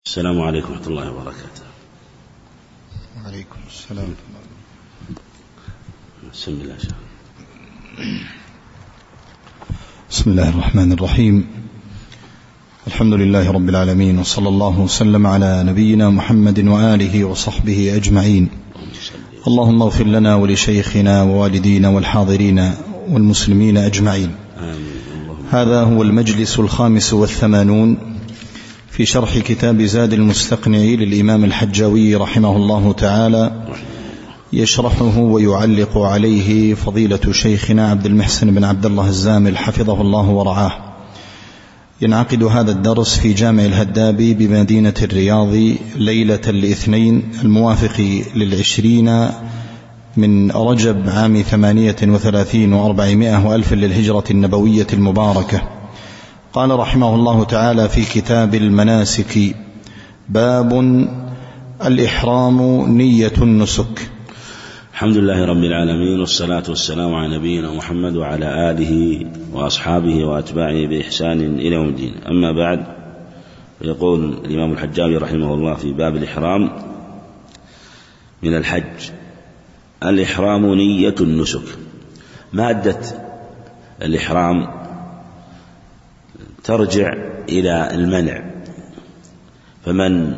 السلام عليكم ورحمة الله وبركاته. وعليكم السلام. بسم الله. بسم الله الرحمن الرحيم. الحمد لله رب العالمين، وصلى الله وسلم على نبينا محمد وآله وصحبه أجمعين. اللهم اغفر لنا ولشيخنا ووالدينا والحاضرين والمسلمين أجمعين. هذا هو المجلس 85 في شرح كتاب زاد المستقنع للإمام الحجاوي رحمه الله تعالى، يشرحه ويعلق عليه فضيلة شيخنا عبد المحسن بن عبد الله الزامل حفظه الله ورعاه. ينعقد هذا الدرس في جامع الهدابي بمدينة الرياض ليلة الاثنين الموافق 20 من رجب عام 38 و400 وألف للهجرة النبوية المباركة. قال رحمه الله تعالى في كتاب المناسك: باب الإحرام نية النسك. الحمد لله رب العالمين، والصلاة والسلام على نبينا محمد وعلى آله وأصحابه وأتباعه بإحسان إلى يوم الدين. أما بعد، يقول الإمام الحجاوي رحمه الله في باب الإحرام من الحج: الإحرام نية النسك. مادة الإحرام ترجع إلى المنع، فمن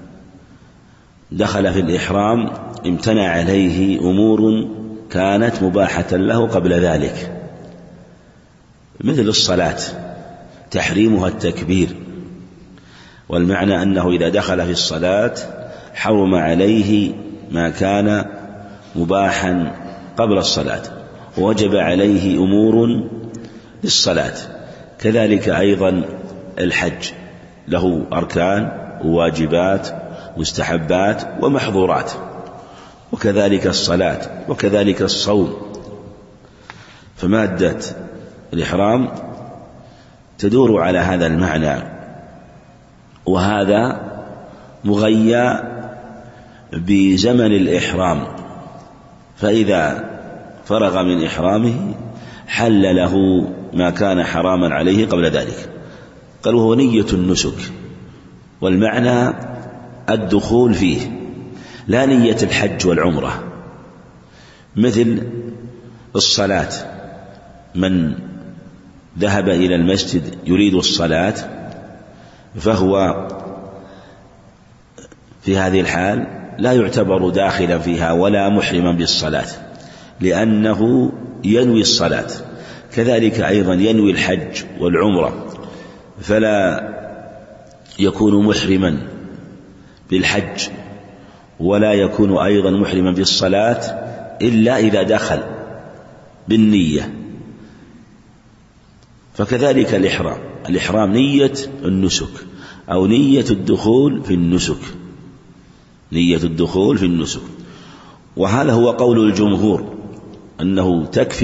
دخل في الإحرام امتنع عليه أمور كانت مباحة له قبل ذلك، مثل الصلاة تحريمها التكبير، والمعنى أنه إذا دخل في الصلاة حرم عليه ما كان مباحا قبل الصلاة، ووجب عليه أمور للصلاة. كذلك أيضا الحج له أركان وواجبات مستحبات ومحظورات، وكذلك الصلاة وكذلك الصوم. فمادة الإحرام تدور على هذا المعنى، وهذا مغيى بزمن الإحرام، فإذا فرغ من إحرامه حل له ما كان حراما عليه قبل ذلك. قال: وهو نية النسك، والمعنى الدخول فيه، لا نية الحج والعمرة. مثل الصلاة، من ذهب إلى المسجد يريد الصلاة فهو في هذه الحال لا يعتبر داخلا فيها ولا محرما بالصلاة، لأنه ينوي الصلاة. كذلك أيضا ينوي الحج والعمرة، فلا يكون محرما بالحج ولا يكون أيضا محرما بالصلاة إلا إذا دخل بالنية. فكذلك الإحرام نية النسك أو نية الدخول في النسك، نية الدخول في النسك. وهذا هو قول الجمهور، أنه تكفي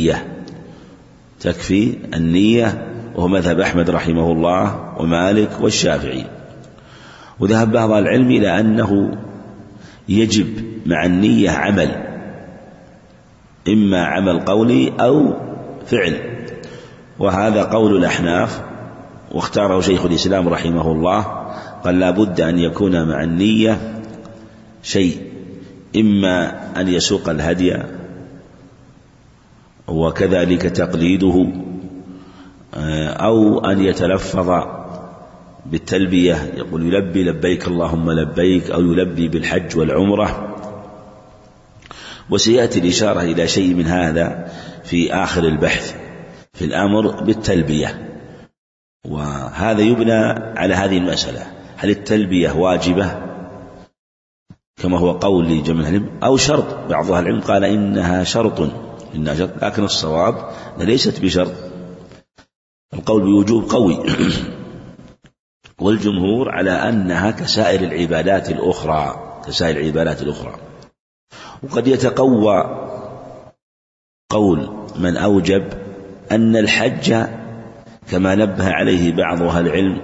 النية، وهو مذهب أحمد رحمه الله ومالك والشافعي. وذهب بعض العلم إلى أنه يجب مع النية عمل، إما عمل قولي أو فعل، وهذا قول الأحناف، واختاره شيخ الإسلام رحمه الله. قال: لا بد أن يكون مع النية شيء، إما أن يسوق الهدي وكذلك تقليده، أو أن يتلفظ بالتلبية، يقول يلبي لبيك اللهم لبيك، أو يلبي بالحج والعمرة. وسيأتي الإشارة إلى شيء من هذا في آخر البحث في الأمر بالتلبية. وهذا يبنى على هذه المسألة: هل التلبية واجبة كما هو قول لجمع العلم أو شرط؟ بعض أهل العلم قال إنها شرط، لكن الصواب ليست بشرط، القول بوجوب قوي. والجمهور على أنها كسائر العبادات الأخرى. وقد يتقوى قول من أوجب أن الحج كما نبه عليه بعض أهل العلم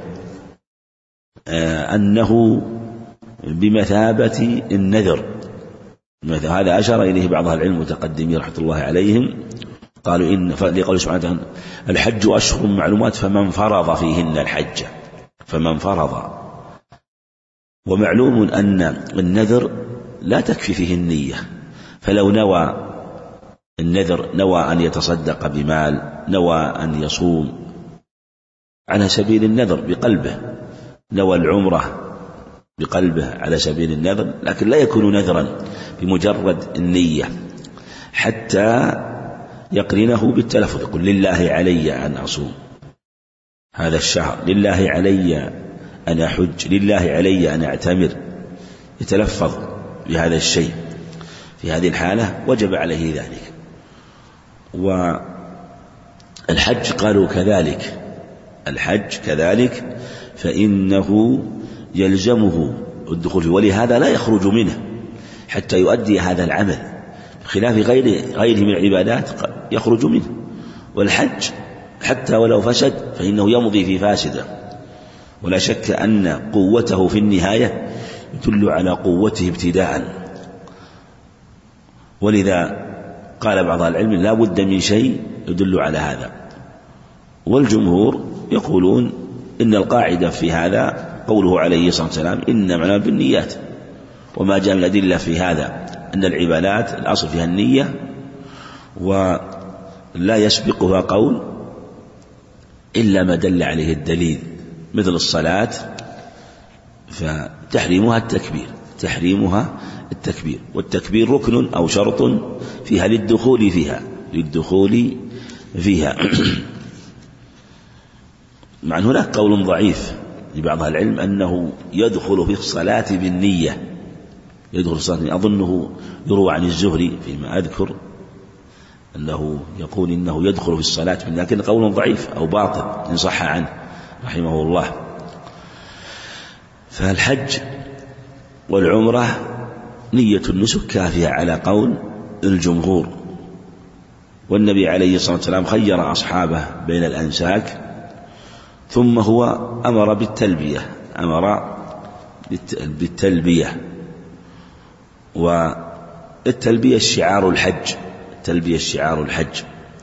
أنه بمثابة النذر. هذا أشار إليه بعض أهل العلم المتقدمين رحمة الله عليهم، قالوا إن لقول سبحانه وتعالى: الحج أشهر معلومات فمن فرض فيهن الحج، فمن فرض ومعلوم أن النذر لا تكفي فيه النية، فلو نوى النذر، نوى أن يتصدق بمال، نوى أن يصوم على سبيل النذر بقلبه، نوى العمرة بقلبه على سبيل النذر، لكن لا يكون نذرا بمجرد النية حتى يقرنه بالتلفظ، يقول لله علي أن أصوم هذا الشهر، لله علي أن أحج، لله علي أن أعتمر، يتلفظ بهذا الشيء، في هذه الحالة وجب عليه ذلك. والحج قالوا كذلك، الحج كذلك فإنه يلزمه الدخول فيه، ولهذا لا يخرج منه حتى يؤدي هذا العمل، بخلاف غيره من العبادات يخرج منه. والحج حتى ولو فسد فإنه يمضي في فاسده، ولا شك أن قوته في النهاية يدل على قوته ابتداء، ولذا قال بعض العلم لا بد من شيء يدل على هذا. والجمهور يقولون إن القاعدة في هذا قوله عليه الصلاة والسلام إنما الأعمال بالنيات، وما جاء الأدلة في هذا أن العبادات الأصل فيها النية ولا يسبقها قول إلا ما دل عليه الدليل، مثل الصلاة فتحريمها التكبير، تحريمها التكبير، والتكبير ركن أو شرط فيها للدخول فيها مع أن هناك قول ضعيف لبعض العلم أنه يدخل في الصلاة بالنية، يدخل الصلاة، أظنه يروى عن الزهري فيما أذكر أنه يقول إنه يدخل في الصلاة بالنية، لكن قول ضعيف أو باطل إن صح عنه رحمه الله. فالحج والعمرة نية النسك كافية على قول الجمهور، والنبي عليه الصلاة والسلام خير أصحابه بين الأنساك، ثم هو أمر بالتلبية، والتلبية شعار الحج، التلبية شعار الحج.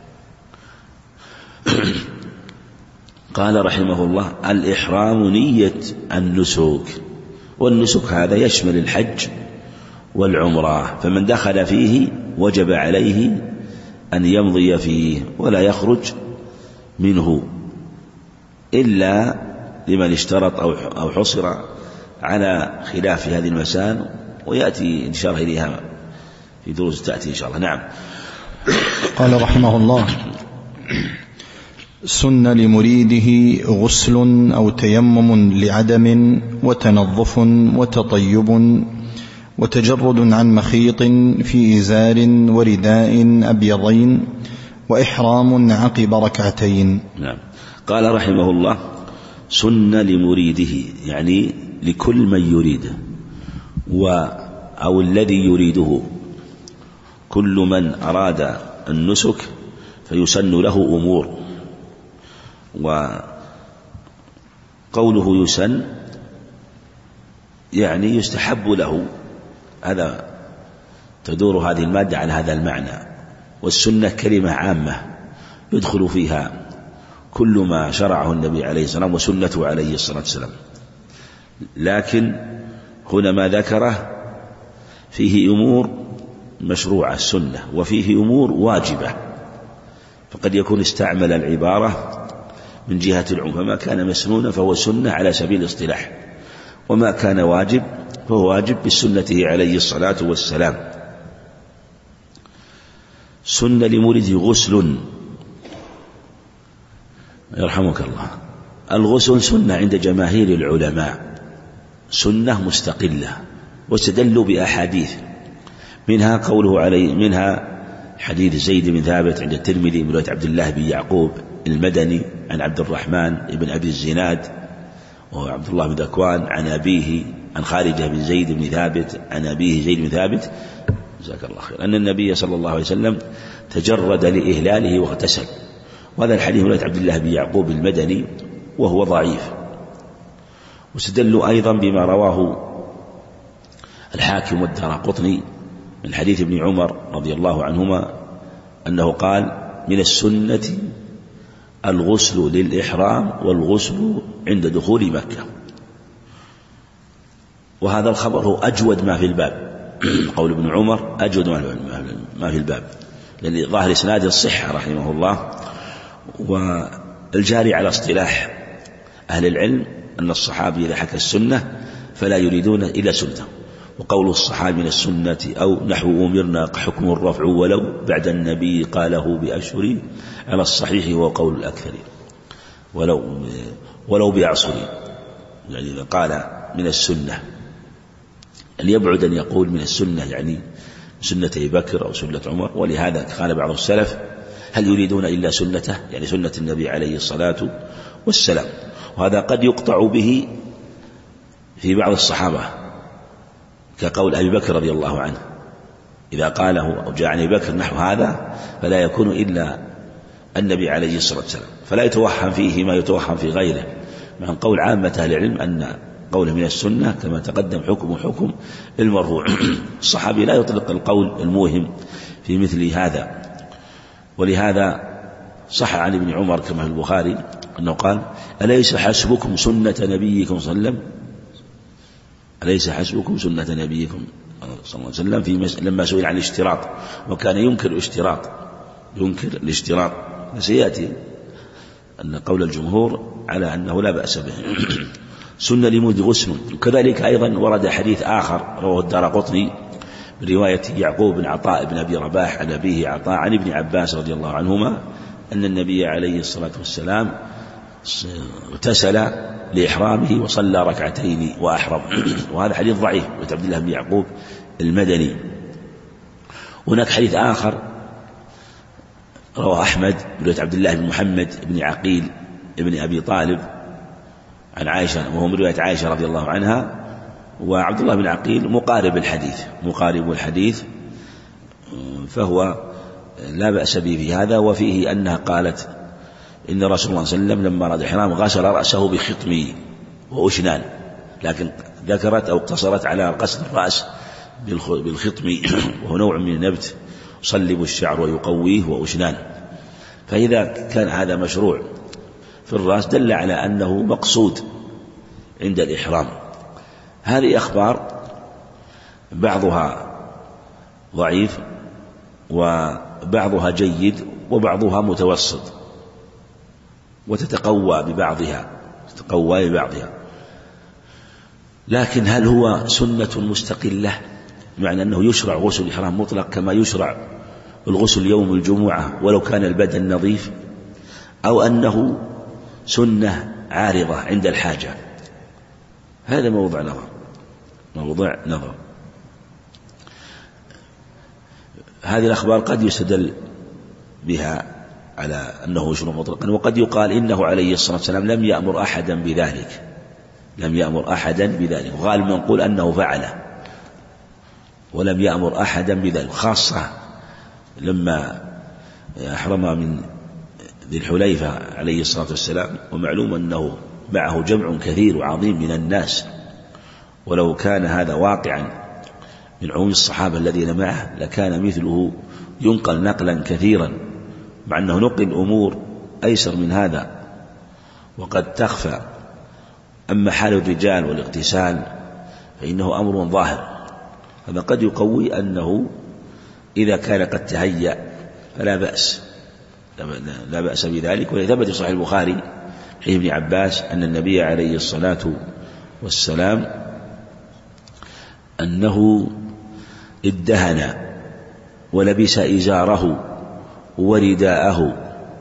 قال رحمه الله الإحرام نية النسك، والنسك هذا يشمل الحج والعمرة، فمن دخل فيه وجب عليه أن يمضي فيه ولا يخرج منه إلا لمن اشترط أو حصر على خلاف هذه المسائل، ويأتي إشارة إليها في دروس تأتي إن شاء الله. نعم. قال رحمه الله سن لمريده غسل أو تيمم لعدم، وتنظف وتطيب، وتجرد عن مخيط في إزار ورداء أبيضين، وإحرام عقب ركعتين. نعم. قال رحمه الله سن لمريده، يعني لكل من يريده أو الذي يريده، كل من أراد النسك فيسن له أمور. وقوله يسن يعني يستحب له، هذا تدور هذه المادة على هذا المعنى. والسنة كلمة عامة يدخل فيها كل ما شرعه النبي عليه الصلاة والسلام وسنته عليه الصلاة والسلام، لكن هنا ما ذكره فيه أمور مشروعة السنة، وفيه أمور واجبة، فقد يكون استعمل العبارة من جهة العموم، فما كان مسنونا فهو سنة على سبيل الاصطلاح، وما كان واجب فهو واجب بسنته عليه الصلاة والسلام. سن لمريده غسل، يرحمك الله، الغسل سنة عند جماهير العلماء، سنة مستقلة، واستدلوا بأحاديث، منها قوله عليه، منها حديث زيد بن ثابت عند الترمذي من رواية عبد الله بن يعقوب المدني عن عبد الرحمن بن أبي الزناد وعبد الله بن ذكوان عن أبيه عن خارجة بن زيد بن ثابت عن أبيه زيد بن ثابت جزاك الله خير أن النبي صلى الله عليه وسلم تجرد لإهلاله واغتسل، وهذا الحديث من رواية عبد الله بن يعقوب المدني وهو ضعيف. واستدلوا أيضا بما رواه الحاكم والدارقطني من حديث ابن عمر رضي الله عنهما أنه قال من السنة الغسل للإحرام والغسل عند دخول مكة. وهذا الخبر هو أجود ما في الباب. قول ابن عمر أجود ما في الباب، لأن ظاهر إسناد الصحة رحمه الله. والجاري على اصطلاح أهل العلم أن الصحابي إذا حكى السنة فلا يريدون إلا سنة، وقول الصحابي من السنة أو نحو أمرنا حكم الرفع ولو بعد النبي قاله بأشهر على الصحيح هو قول الأكثر ولو بأعصر. يعني إذا قال من السنة ليبعد أن يقول من السنة يعني سنة أبي بكر أو سنة عمر. ولهذا قال بعض السلف هل يريدون إلا سنته، يعني سنة النبي عليه الصلاة والسلام. وهذا قد يقطع به في بعض الصحابة كقول أبي بكر رضي الله عنه، إذا قاله أو جاء عن أبي بكر نحو هذا فلا يكون إلا النبي عليه الصلاة والسلام، فلا يتوهم فيه ما يتوهم في غيره، مع قول عامة أهل العلم أن قوله من السنة كما تقدم حكم المرفوع. الصحابي لا يطلق القول الموهم في مثل هذا. ولهذا صح عن ابن عمر كما في البخاري أنه قال أليس حسبكم سنة نبيكم صلى الله عليه وسلم، أليس حسبكم سنة نبيكم صلى الله عليه وسلم لما سئل عن الاشتراط، وكان ينكر الاشتراط. سيأتي أن قول الجمهور على أنه لا بأس به. سنة لمد غسل. وكذلك أيضا ورد حديث آخر رواه الدارقطني برواية يعقوب بن عطاء بن أبي رباح عن أبيه عطاء عن ابن عباس رضي الله عنهما أن النبي عليه الصلاة والسلام اغتسل لإحرامه وصلى ركعتين وأحرم. وهذا حديث ضعيف عبد الله بن يعقوب المدني. هناك حديث آخر رواه أحمد برواية عبد الله بن محمد بن عقيل ابن أبي طالب عن عائشة، وهو من رواية عائشة رضي الله عنها. وعبد الله بن عقيل مقارب الحديث، فهو لا بأس به في هذا. وفيه أنها قالت إن رسول الله صلى الله عليه وسلم لما أراد الإحرام غسل رأسه بخطم وأشنان، لكن ذكرت أو اقتصرت على غسل الرأس بالخطم وهو نوع من النبت يصلب الشعر ويقويه وأشنان. فإذا كان هذا مشروع في الرأس دل على أنه مقصود عند الإحرام. هذه أخبار بعضها ضعيف وبعضها جيد وبعضها متوسط، وتتقوى ببعضها. لكن هل هو سنة مستقلة، معنى أنه يشرع غسل الإحرام مطلق كما يشرع الغسل يوم الجمعة ولو كان البدن نظيف، أو أنه سنة عارضة عند الحاجة؟ هذا موضوع نظر. هذه الأخبار قد يستدل بها على أنه يشرع مطلقا، وقد يقال إنه عليه الصلاة والسلام لم يأمر أحدا بذلك، وغالب من يقول أنه فعله ولم يأمر أحدا بذلك، خاصة لما أحرم من ذي الحليفة عليه الصلاة والسلام، ومعلوم أنه معه جمع كثير وعظيم من الناس، ولو كان هذا واقعا من عموم الصحابة الذين معه لكان مثله ينقل نقلا كثيرا، مع أنه نقل أمور أيسر من هذا وقد تخفى. أما حال الرجال والاغتسال فإنه أمر ظاهر، هذا قد يقوي أنه إذا كان قد تهيأ فلا بأس بذلك. ولثبت صحيح البخاري حديث ابن عباس أن النبي عليه الصلاة والسلام أنه ادهن ولبس إزاره ورداءه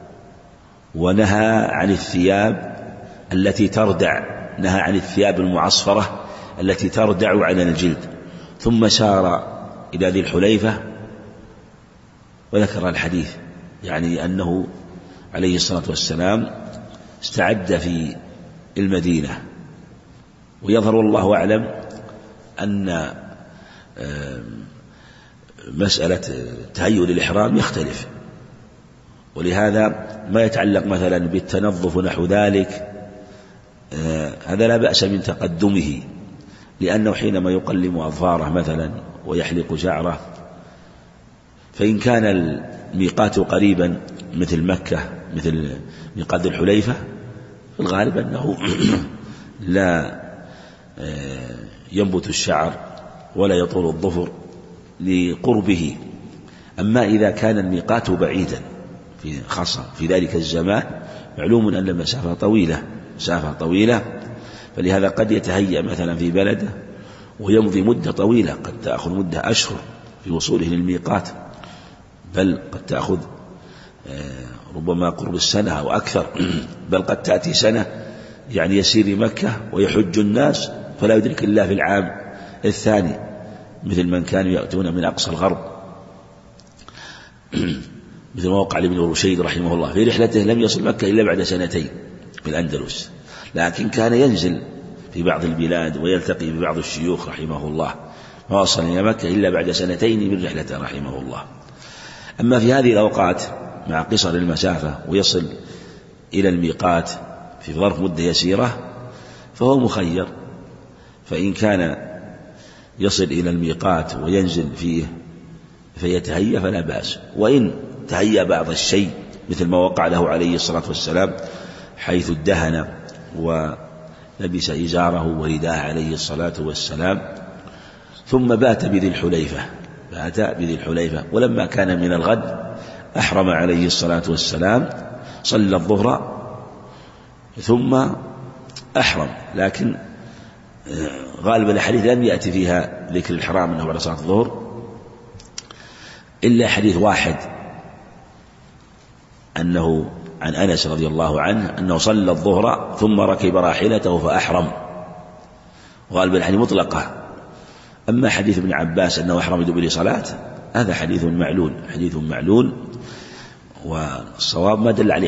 ونهى عن الثياب التي تردع، نهى عن الثياب المعصفرة التي تردع عن الجلد، ثم سار إلى ذي الحليفة وذكر الحديث، يعني أنه عليه الصلاة والسلام استعد في المدينة. ويظهر والله أعلم أن مسألة تهيؤ للإحرام يختلف، ولهذا ما يتعلق مثلا بالتنظف ونحو ذلك هذا لا بأس من تقدمه، لأنه حينما يقلم أظفاره مثلا ويحلق شعره، فإن كان الميقات قريبا مثل مكة مثل ميقات ذي الحليفة، في الغالب أنه لا ينبت الشعر ولا يطول الظفر لقربه. أما إذا كان الميقات بعيدا خاصة في ذلك الزمان، معلوم أن المسافة طويلة، فلهذا قد يتهيأ مثلا في بلده ويمضي مدة طويلة، قد تأخذ مدة أشهر في وصوله للميقات، بل قد تأخذ ربما قرب السنة أو أكثر، بل قد تأتي سنة يعني يسير مكة ويحج الناس فلا يدرك الله في العام الثاني، مثل من كانوا يأتون من أقصى الغرب، مثل ما وقع لابن رشيد رحمه الله في رحلته لم يصل مكة إلا بعد 2 سنين في الأندلس، لكن كان ينزل في بعض البلاد ويلتقي ببعض الشيوخ رحمه الله، ما وصل إلى مكة إلا بعد 2 من رحلته رحمه الله. أما في هذه الأوقات مع قصر المسافة ويصل إلى الميقات في ظرف مدة يسيرة فهو مخير، فإن كان يصل إلى الميقات وينزل فيه فيتهيأ فلا بأس، وإن تهيأ بعض الشيء مثل ما وقع له عليه الصلاة والسلام حيث ادهن ولبس إزاره ورداه عليه الصلاة والسلام، ثم بات بذي الحليفة، ولما كان من الغد أحرم عليه الصلاة والسلام، صلى الظهر ثم أحرم. لكن غالب الأحاديث لم يأتي فيها ذكر الإحرام أنه بعد صلاة الظهر، إلا حديث واحد أنه عن أنس رضي الله عنه أنه صلى الظهر ثم ركب راحلته فأحرم، غالب الحديث مطلقة. أما حديث ابن عباس أنه أحرم بدبر صلاة هذا حديث معلول، والصواب ما دل عليه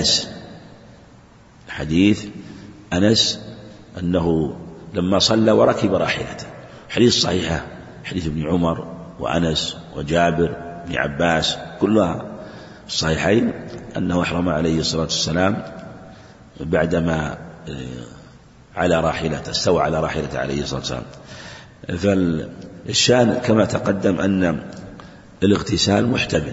حديث أنس أنه لما صلى وركب راحلته، حديث صحيحة حديث ابن عمر وأنس وجابر بن عباس كلها الصحيحين أنه أحرم عليه الصلاة والسلام بعدما استوى على راحلته عليه الصلاة والسلام. فالشان كما تقدم أن الاغتسال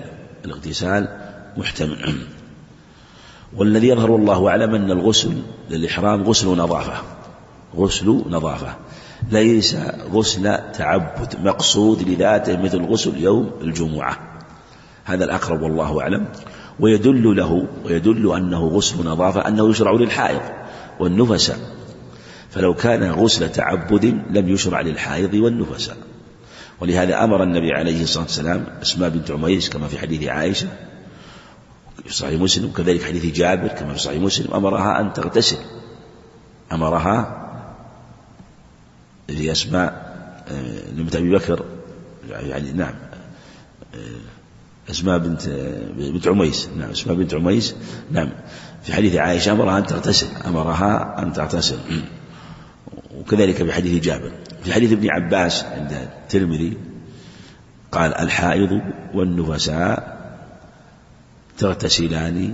محتمل، والذي يظهر الله أعلم أن الغسل للإحرام غسل نظافة ليس غسل تعبد مقصود لذاته مثل غسل يوم الجمعة، هذا الأقرب والله أعلم. ويدل أنه غسل نظافة أنه يشرع للحائض والنفساء، فلو كان غسل تعبد لم يشرع للحائض والنفساء. ولهذا أمر النبي عليه الصلاة والسلام أسماء بنت عميس كما في حديث عائشة في صحيح مسلم، وكذلك حديث جابر كما في صحيح مسلم، أمرها أن تغتسل، في أسماء بنت أبي بكر أسماء بنت عميس أسماء بنت عميس في حديث عائشة أمرها أن تغتسل، وكذلك في حديث جابر. في حديث ابن عباس عند الترمذي قال الحائض والنفساء تغتسلان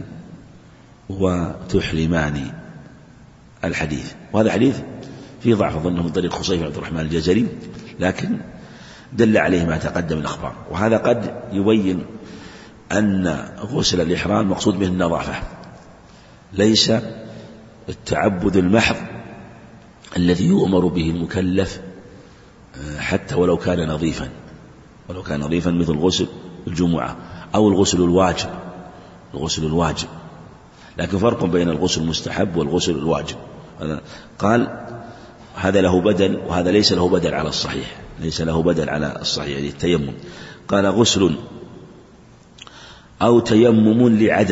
وتحرمان الحديث، وهذا حديث فيه ضعف أظنه من طريق خصيف بن عبد الرحمن الجزري، لكن دل عليه ما تقدم الأخبار. وهذا قد يبين أن غسل الإحرام مقصود به النظافة، ليس التعبد المحض الذي يؤمر به المكلف حتى ولو كان نظيفا مثل غسل الجمعة أو الغسل الواجب، لكن فرق بين الغسل المستحب والغسل الواجب. قال هذا له بدل وهذا ليس له بدل على الصحيح، يعني التيمم. قال غسل أو تيمم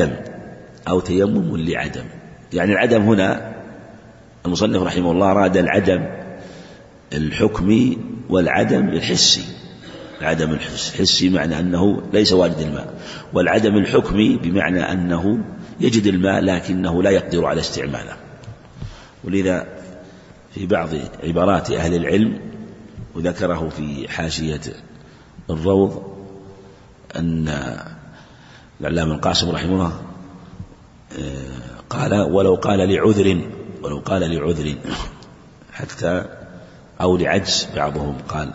لعدم، يعني العدم هنا المصنف رحمه الله أراد العدم الحكمي والعدم الحسي. العدم الحسي معنى أنه ليس واجد الماء، والعدم الحكمي بمعنى أنه يجد الماء لكنه لا يقدر على استعماله. ولذا في بعض عبارات أهل العلم وذكره في حاشية الروض أن العلامة القاسم رحمه الله قال ولو قال لعذر حتى أو لعجز، بعضهم قال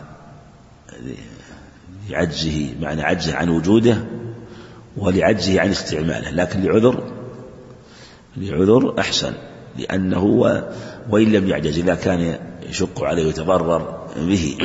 لعجزه معنى عجزه عن وجوده ولعجزه عن استعماله، لكن لعذر أحسن، لأنه وإن لم يعجز إذا كان يشق عليه ويتضرر به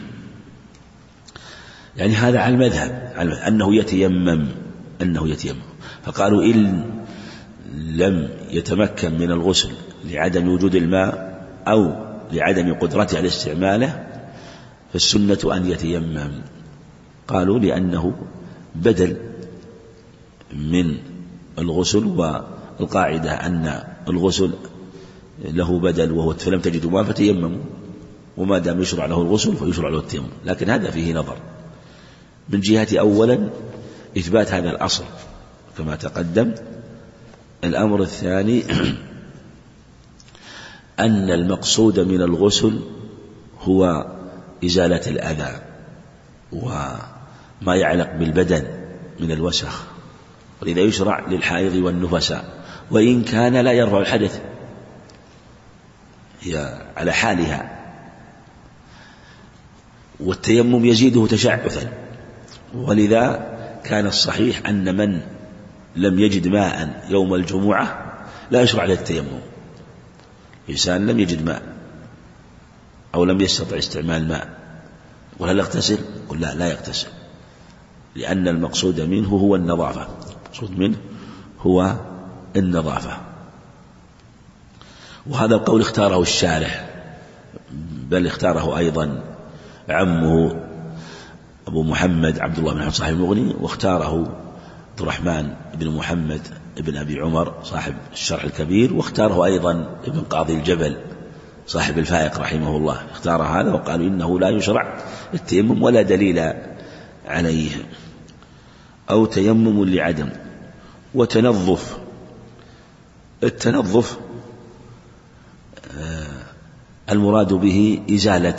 يعني هذا على المذهب أنه يتيمم فقالوا إن لم يتمكن من الغسل لعدم وجود الماء أو لعدم قدرته على استعماله فالسنة أن يتيمم. قالوا لأنه بدل من الغسل، والقاعدة أن الغسل له بدل وهو فلم تجدوا ماء فتيمموا، وما دام يشرع له الغسل فيشرع له التيمم. لكن هذا فيه نظر من جهة أولا إثبات هذا الأصل كما تقدم. الأمر الثاني أن المقصود من الغسل هو إزالة الأذى وما يعلق بالبدن من الوسخ، ولذا يشرع للحائض والنفساء وإن كان لا يرفع الحدث، هي على حالها. والتيمم يزيده تشعثا، ولذا كان الصحيح أن من لم يجد ماء يوم الجمعة لا يشرع له التيمم. إنسان لم يجد ماء أو لم يستطع استعمال ماء وهل يغتسل؟ قل لا يغتسل، لأن المقصود منه هو النظافة، وهذا القول اختاره الشارح، بل اختاره أيضا عمه أبو محمد عبد الله بن حمد صاحب المغني، واختاره عبد الرحمن بن محمد بن أبي عمر صاحب الشرح الكبير، واختاره أيضا ابن قاضي الجبل صاحب الفائق رحمه الله، اختار هذا وقالوا إنه لا يشرع التيمم ولا دليل عليه، أو تيمم لعدم. وتنظف، التنظف المراد به إزالة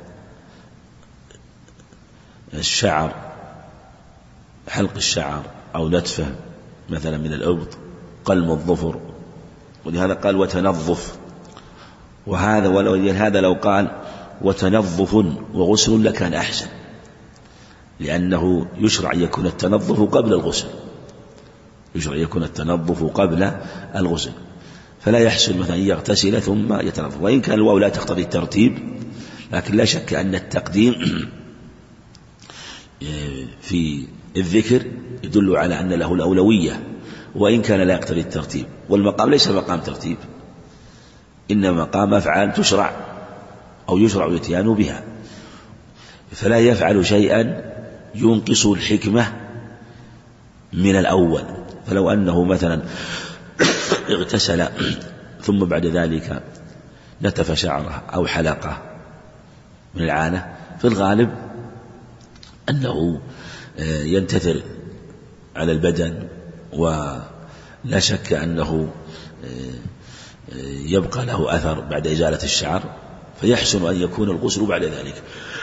الشعر، حلق الشعر أو نتفه مثلا من الأبط، قلم الظفر، ولهذا قال وتنظف. وهذا لو قال وتنظف وغسل لكان أحسن، لأنه يشرع يكون التنظف قبل الغسل، فلا يحسن مثلا يغتسل ثم يتنظف، وإن كان الواو لا تقتضي الترتيب، لكن لا شك أن التقديم في الذكر يدل على أن له الأولوية، وإن كان لا يقتضي الترتيب. والمقام ليس مقام ترتيب، إنما مقام أفعال تشرع أو يشرع الاتيان بها، فلا يفعل شيئا ينقص الحكمة من الأول. فلو أنه مثلا اغتسل ثم بعد ذلك نتف شعره أو حلقه من العانة، في الغالب أنه ينتثر على البدن، ولا شك أنه يبقى له أثر بعد إزالة الشعر، فيحسن أن يكون الغسل بعد ذلك.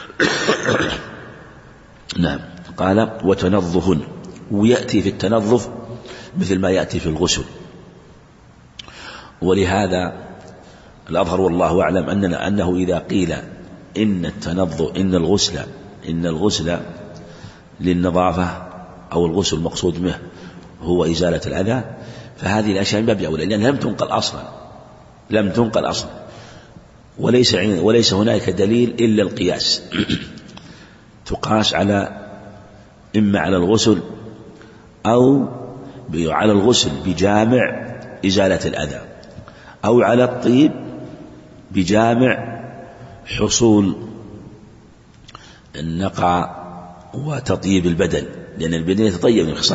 نعم. قال وتنظف، ويأتي في التنظف مثل ما يأتي في الغسل، ولهذا الأظهر والله أعلم أنه إذا قيل إن الغسل للنظافة أو الغسل المقصود به هو إزالة الأذى، فهذه الأشياء من باب أولى، لأنها لم تنقل أصلا، وليس هناك دليل إلا القياس تقاس إما على الغسل أو على الغسل بجامع إزالة الأذى، أو على الطيب بجامع حصول النقع وتطيب البدن، لأن البدن يتطيب من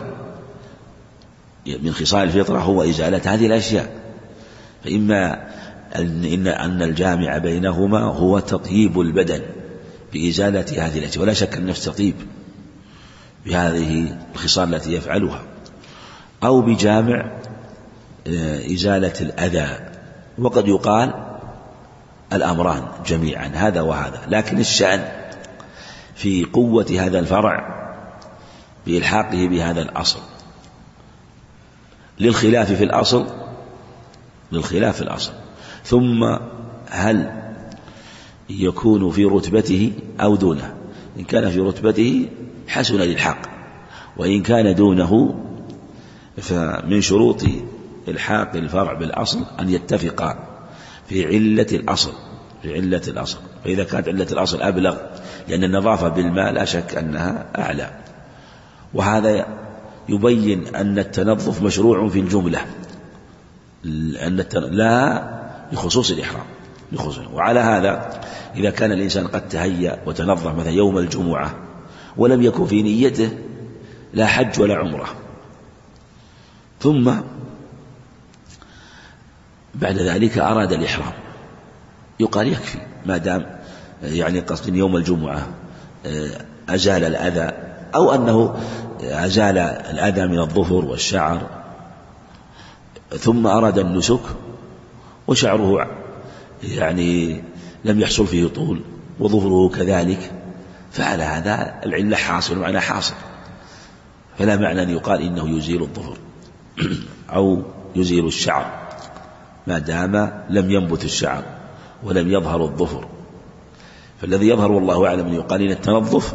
خصال الفطرة هو إزالة هذه الأشياء. فإما أن الجامع بينهما هو تطيب البدن بإزالة هذه الأشياء، ولا شك النفس تطيب بهذه الخصال التي يفعلها، أو بجامع إزالة الأذى. وقد يقال الأمران جميعا، هذا وهذا، لكن الشأن في قوة هذا الفرع بإلحاقه بهذا الأصل للخلاف في الأصل. ثم هل يكون في رتبته أو دونه؟ إن كان في رتبته حسن للحق، وإن كان دونه فمن شروط إلحاق الفرع بالأصل أن يتفقا في علة الأصل، فإذا كانت علة الأصل أبلغ، لأن النظافة بالماء لا شك أنها أعلى، وهذا يبين أن التنظف مشروع في الجملة لا لخصوص الإحرام. وعلى هذا إذا كان الإنسان قد تهيأ وتنظف مثلا يوم الجمعة ولم يكن في نيته لا حج ولا عمرة، ثم بعد ذلك أراد الإحرام، يقال يكفي ما دام يعني قصد يوم الجمعة أزال الأذى، أو أنه أزال الأذى من الظفر والشعر ثم أراد النسك وشعره يعني لم يحصل فيه طول وظفره كذلك، فعلى هذا العلة حاصل ومعنى حاصل، فلا معنى أن يقال إنه يزيل الظفر أو يزيل الشعر ما دام لم ينبت الشعر ولم يظهر الظفر. فالذي يظهر والله أعلم أن يقال إن التنظف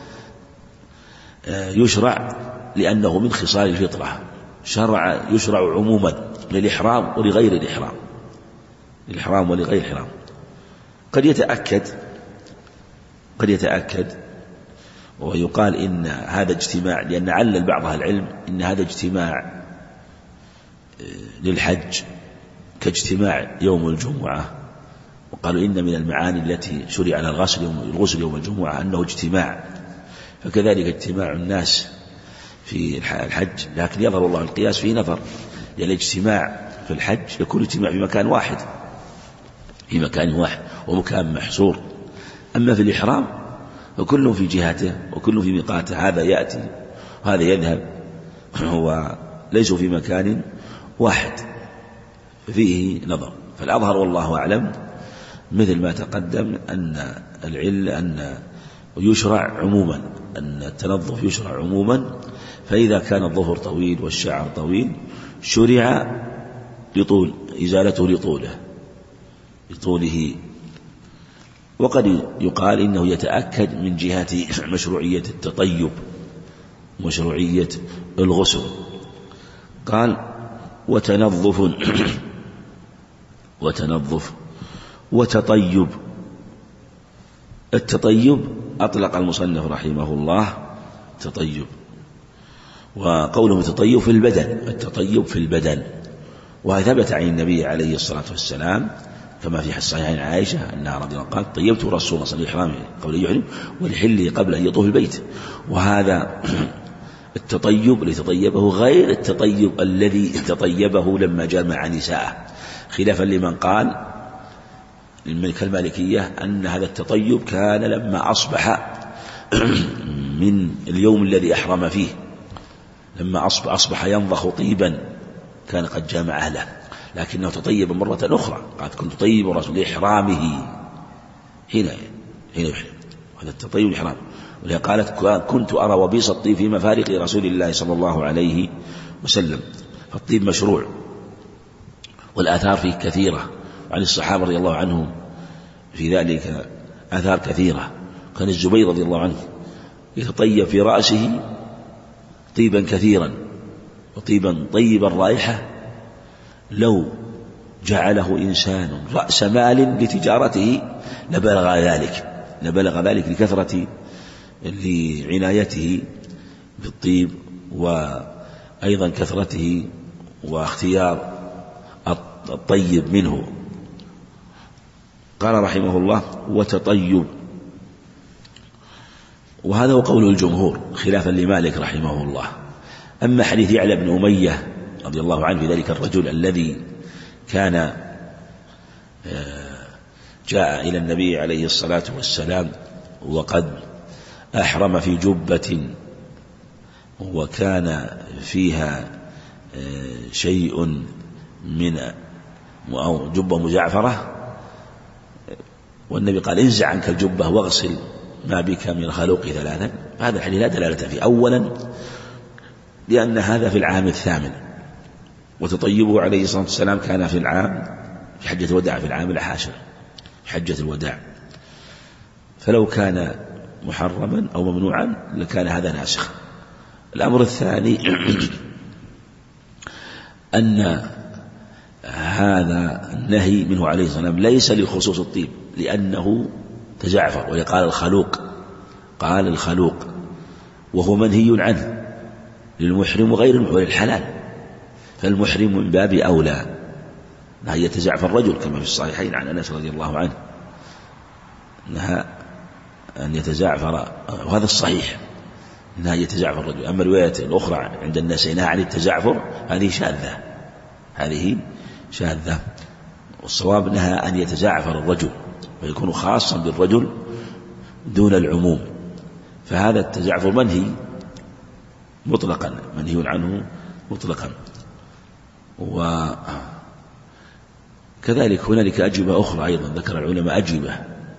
يشرع لأنه من خصال الفطرة، يشرع عموما للإحرام ولغير الإحرام ولغير الإحرام. قد يتأكد ويقال إن هذا اجتماع، لأن علل بعض أهل العلم إن هذا اجتماع للحج كاجتماع يوم الجمعة، وقالوا إن من المعاني التي شرع على الغسل يوم الجمعة أنه اجتماع، فكذلك اجتماع الناس في الحج، لكن يظهر الله القياس فيه نظر، لأن الاجتماع في الحج يكون اجتماع في مكان واحد ومكان محصور، أما في الإحرام فكل في جهته وكل في ميقاته، هذا يأتي وهذا يذهب وليسوا في مكان واحد، فيه نظر. فالأظهر والله أعلم مثل ما تقدم أن العلة أن يشرع عموما، أن التنظف يشرع عموما، فإذا كان الظفر طويل والشعر طويل شرع لطول إزالته لطوله. وقد يقال إنه يتأكد من جهة مشروعية التطيب مشروعية الغسل. قال وتنظف وتطيب. التطيب أطلق المصنف رحمه الله تطيب، وقوله تطيب في البدن، وثبت عن النبي عليه الصلاة والسلام كما في الصحيحين عائشة أنها رضي الله عنها قالت طيبت رسول الله صلى الله عليه وسلم قبل أن يحرم ولحله قبل أن يطوف البيت. وهذا التطيب الذي تطيبه غير التطيب الذي تطيبه لما جامع نساءه، خلافا لمن قال كالمالكية أن هذا التطيب كان لما أصبح من اليوم الذي أحرم فيه، لما أصبح ينضخ طيبا كان قد جامع أهله، لكنه تطيب مرة أخرى، قالت كنت طيب رسول لإحرامه حين يحرم، هذا التطيب الإحرام. ولهي قالت كنت أرى وبيص الطيب في مفارق رسول الله صلى الله عليه وسلم. فالطيب مشروع، والآثار فيه كثيرة عن الصحابة رضي الله عنهم في ذلك آثار كثيرة. كان الزبير رضي الله عنه يتطيب في رأسه طيبا كثيرا وطيبا طيب الرائحة، لو جعله إنسان رأس مال لتجارته لبلغ ذلك لكثرة لعنايته بالطيب، وأيضا كثرته واختيار الطيب منه. قال رحمه الله وتطيب، وهذا هو قول الجمهور خلافا لمالك رحمه الله. أما حديث يعلى بن أمية رضي الله عنه في ذلك الرجل الذي كان جاء إلى النبي عليه الصلاة والسلام وقد أحرم في جبة وكان فيها شيء من أو جبة مزعفرة، والنبي قال انزع عنك الجبة واغسل ما بك من الخلوق ثلاثا. هذا الحديث لا دلالة فيه، أولا لأن هذا في العام الثامن، وتطيبه عليه الصلاة والسلام كان في حجة الوداع، في العام العاشر حجة الوداع، فلو كان محرما أو ممنوعا لكان هذا ناسخ. الأمر الثاني أن هذا النهي منه عليه الصلاة والسلام ليس لخصوص الطيب لأنه تجعفر، وقال الخلوق، قال الخلوق، وهو منهي عنه للمحرم وغير المحرم وللحلال، فالمحرم من باب أولى نهى يتجعفر الرجل كما في الصحيحين عن أنس رضي الله عنه نهى أن يتجعفر، وهذا الصحيح نهى يتجعفر الرجل. أما الرواية الأخرى عند الناس نهى عن التجعفر هذه شاذة، هذه شاذة، والصواب نهى أن يتجعفر الرجل ويكون خاصا بالرجل دون العموم، فهذا التجعفر منهي مطلقا، منهي عنه مطلقا. وكذلك هنالك أجوبة أخرى أيضا ذكر العلماء أجوبة،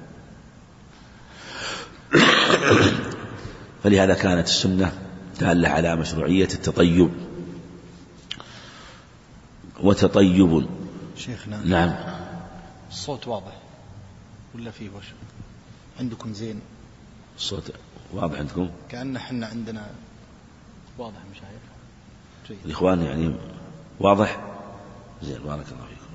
فلهذا كانت السنة دالة على مشروعية التطيب. وتطيب شيخنا نعم. الصوت واضح ولا فيه وش عندكم زين؟ الصوت واضح عندكم؟ كأن احنا عندنا واضح مش عارف الإخوان يعني واضح زين، بارك الله فيكم.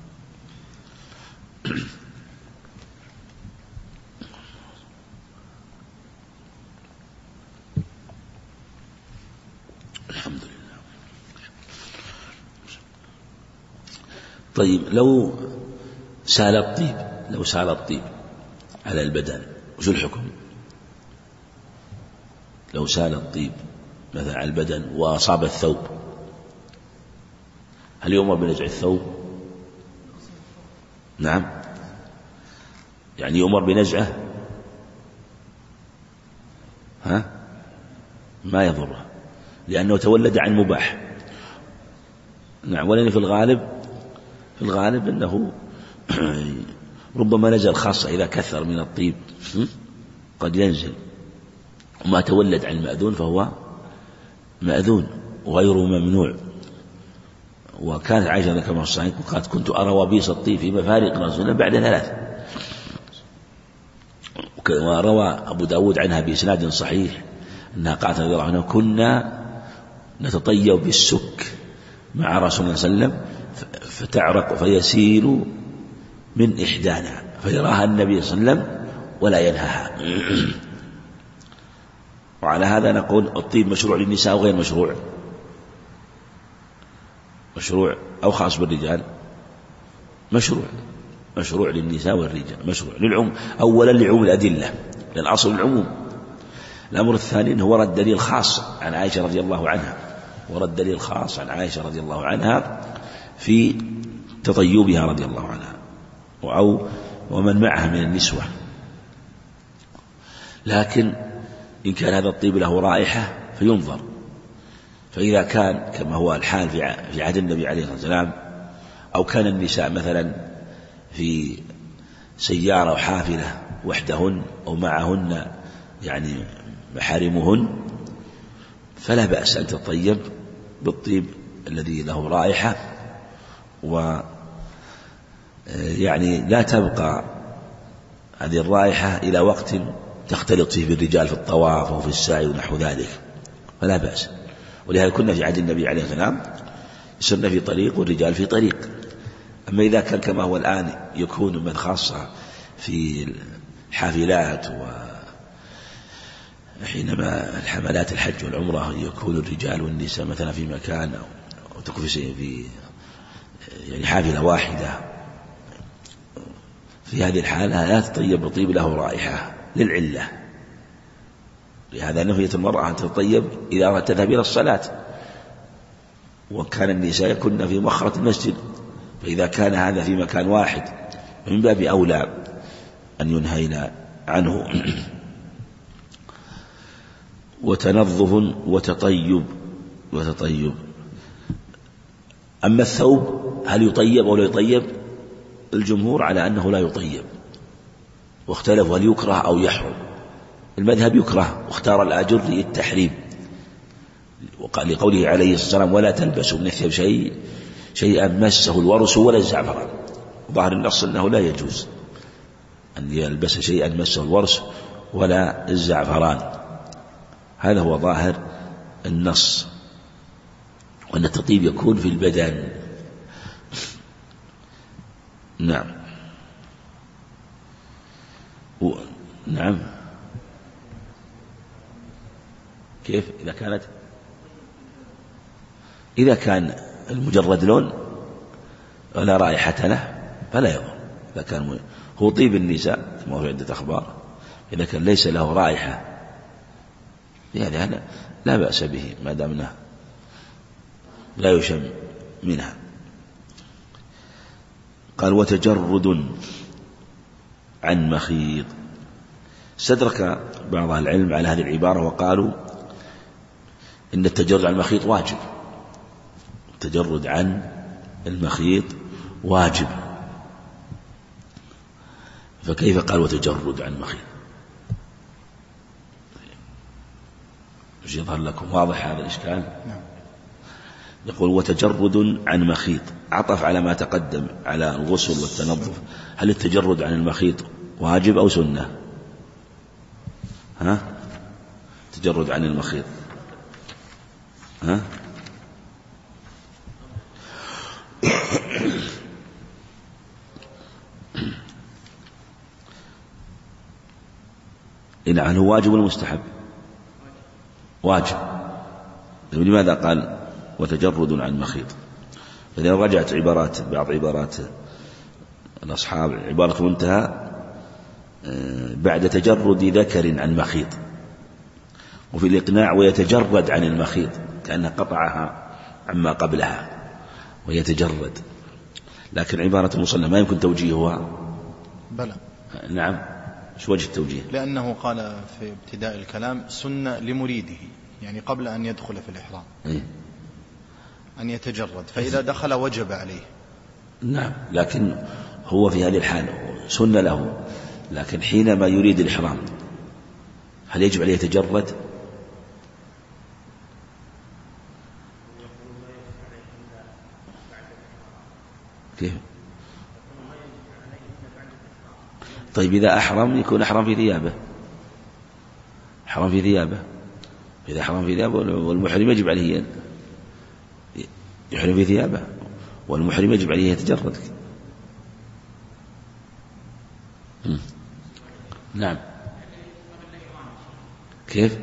الحمد لله. طيب لو سال الطيب على البدن وش الحكم؟ لو سال الطيب مثلا على البدن وأصاب الثوب، هل يؤمر بنزع الثوب؟ نعم، يعني يؤمر بنزعه، ما يضره لأنه تولد عن مباح. نعم، ولأن في الغالب أنه ربما نزل خاصة إذا كثر من الطيب قد ينزل، وما تولد عن المأذون فهو مأذون وغيره ممنوع. وكانت عائشة كما في الصحيح قالت كنت أرى وبيص الطيب في مفارق رسول الله بعد 3. وروى أبو داود عنها بإسناد صحيح أنها قالت رضي الله عنها كنا نتطيب بالسك مع رسول الله صلى الله عليه وسلم فتعرق فيسيل من إحدانا فيراها النبي صلى الله عليه وسلم ولا ينهاها. وعلى هذا نقول الطيب مشروع للنساء وغير مشروع، مشروع أو خاص بالرجال؟ مشروع للنساء والرجال، مشروع للعموم. أولا لعموم الأدلة، لأن الأصل العموم. الأمر الثاني أنه ورد دليل خاص عن عائشة رضي الله عنها، في تطيبها رضي الله عنها ومن معها من النسوة. لكن إن كان هذا الطيب له رائحة فينظر، فإذا كان كما هو الحال في عهد النبي عليه الصلاة والسلام، أو كان النساء مثلا في سيارة وحافلة وحدهن أو معهن يعني محارمهن، فلا بأس أن تطيب بالطيب الذي له رائحة، ويعني لا تبقى هذه الرائحة إلى وقت تختلط فيه بالرجال في الطواف أو في السعي ونحو ذلك، فلا بأس. ولهذا كنا في عهد النبي عليه الصلاة والسلام يسرنا في طريق والرجال في طريق. أما إذا كان كما هو الآن يكون من خاصة في الحافلات وحينما الحملات الحج والعمرة يكون الرجال والنساء مثلا في مكان أو تكون في يعني حافلة واحدة، في هذه الحالة لا تطيب بطيب له رائحة للعلة. لهذا نهيت المرأة أن تطيب إذا أردت تذهب إلى الصلاة، وكان النساء يكن في مخرة المسجد، فإذا كان هذا في مكان واحد من باب أولى أن ينهينا عنه. وتنظف وتطيب. أما الثوب هل يطيب أو لا يطيب؟ الجمهور على أنه لا يطيب، واختلفوا هل يكره أو يحرم. المذهب يكره، واختار الآجري التحريم لقوله عليه الصلاة والسلام ولا تلبسوا من الثياب شيئا مسه الورس ولا الزعفران. ظاهر النص أنه لا يجوز أن يلبس شيئا مسه الورس ولا الزعفران، هذا هو ظاهر النص، وأن التطيب يكون في البدن. نعم. نعم. كيف إذا كان المجرد لون ولا رائحة له فلا يضر. إذا كان هو طيب النساء كما هو عدة أخبار، إذا كان ليس له رائحة يعني هذا لا بأس به ما دامنا لا يشم منها. قال وتجرد عن مخيط. استدرك بعض أهل العلم على هذه العبارة وقالوا إن التجرد عن المخيط واجب. التجرد عن المخيط واجب، فكيف قال وتجرد عن مخيط؟ مش يظهر لكم واضح هذا الإشكال؟ يقول وتجرد عن مخيط، عطف على ما تقدم على الغسل والتنظف. هل التجرد عن المخيط واجب أو سنة؟ تجرد عن المخيط إن هو واجب ولا مستحب؟ واجب. لماذا قال وتجرد عن مخيط؟ فإذا رجعت بعض عبارات الأصحاب عبارة منتهى بعد تجرد ذكر عن مخيط، وفي الإقناع ويتجرد عن المخيط كأنه قطعها عما قبلها ويتجرد. لكن عبارة المصنف ما يمكن توجيهها. بلى. نعم. شو وجه التوجيه؟ لأنه قال في ابتداء الكلام سنة لمريده، يعني قبل أن يدخل في الإحرام أن يتجرد، فإذا دخل وجب عليه. نعم، لكن هو في هذه الحال سنة له، لكن حينما يريد الإحرام هل يجب عليه يتجرد؟ كيف؟ طيب إذا أحرم يكون أحرم في ثيابه، إذا أحرم في ثيابه والمحرم يجب عليه يحرم في ثيابه، والمحرم يجب عليه يتجرد. نعم. كيف؟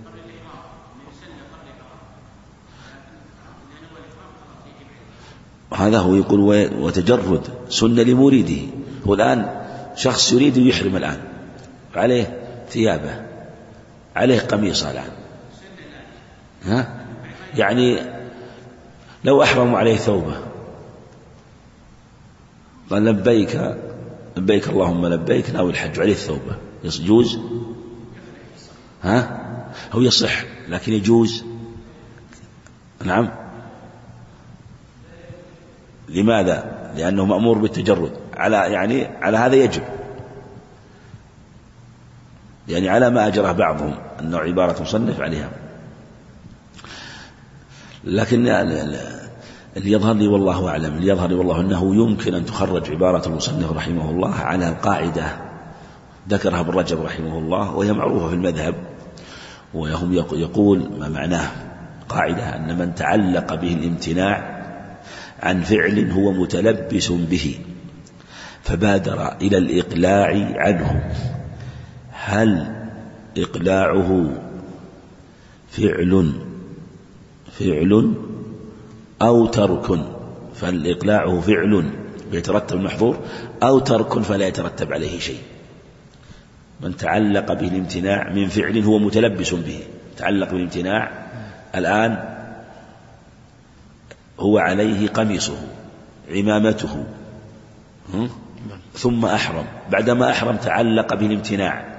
هذا هو يقول وتجرد سنة لمريده. هو الآن شخص يريد يحرم الآن، عليه ثيابه، عليه قميصه الآن، يعني لو أحرم عليه ثوبه قال لبيك لبيك اللهم لبيك ناوي الحج عليه الثوبة، يجوز؟ هو يصح لكن يجوز؟ نعم. لماذا؟ لأنه مأمور بالتجرد على هذا يجب، يعني على ما أجره بعضهم أنه عبارة مصنف عليها. لكن اللي يظهر لي والله أعلم، اللي يظهر لي والله أنه يمكن أن تخرج عبارة المصنف رحمه الله على القاعدة ذكرها ابن رجب رحمه الله وهي معروفة في المذهب، وهم يقول ما معناه قاعدة أن من تعلق به الامتناع عن فعل هو متلبس به فبادر إلى الإقلاع عنه، هل إقلاعه فعل أو ترك؟ فالإقلاع فعل يترتب المحظور، أو ترك فلا يترتب عليه شيء. من تعلق به الامتناع من فعل هو متلبس به، تعلق بالامتناع الآن هو عليه قميصه عمامته ثم أحرم، بعدما أحرم تعلق بالامتناع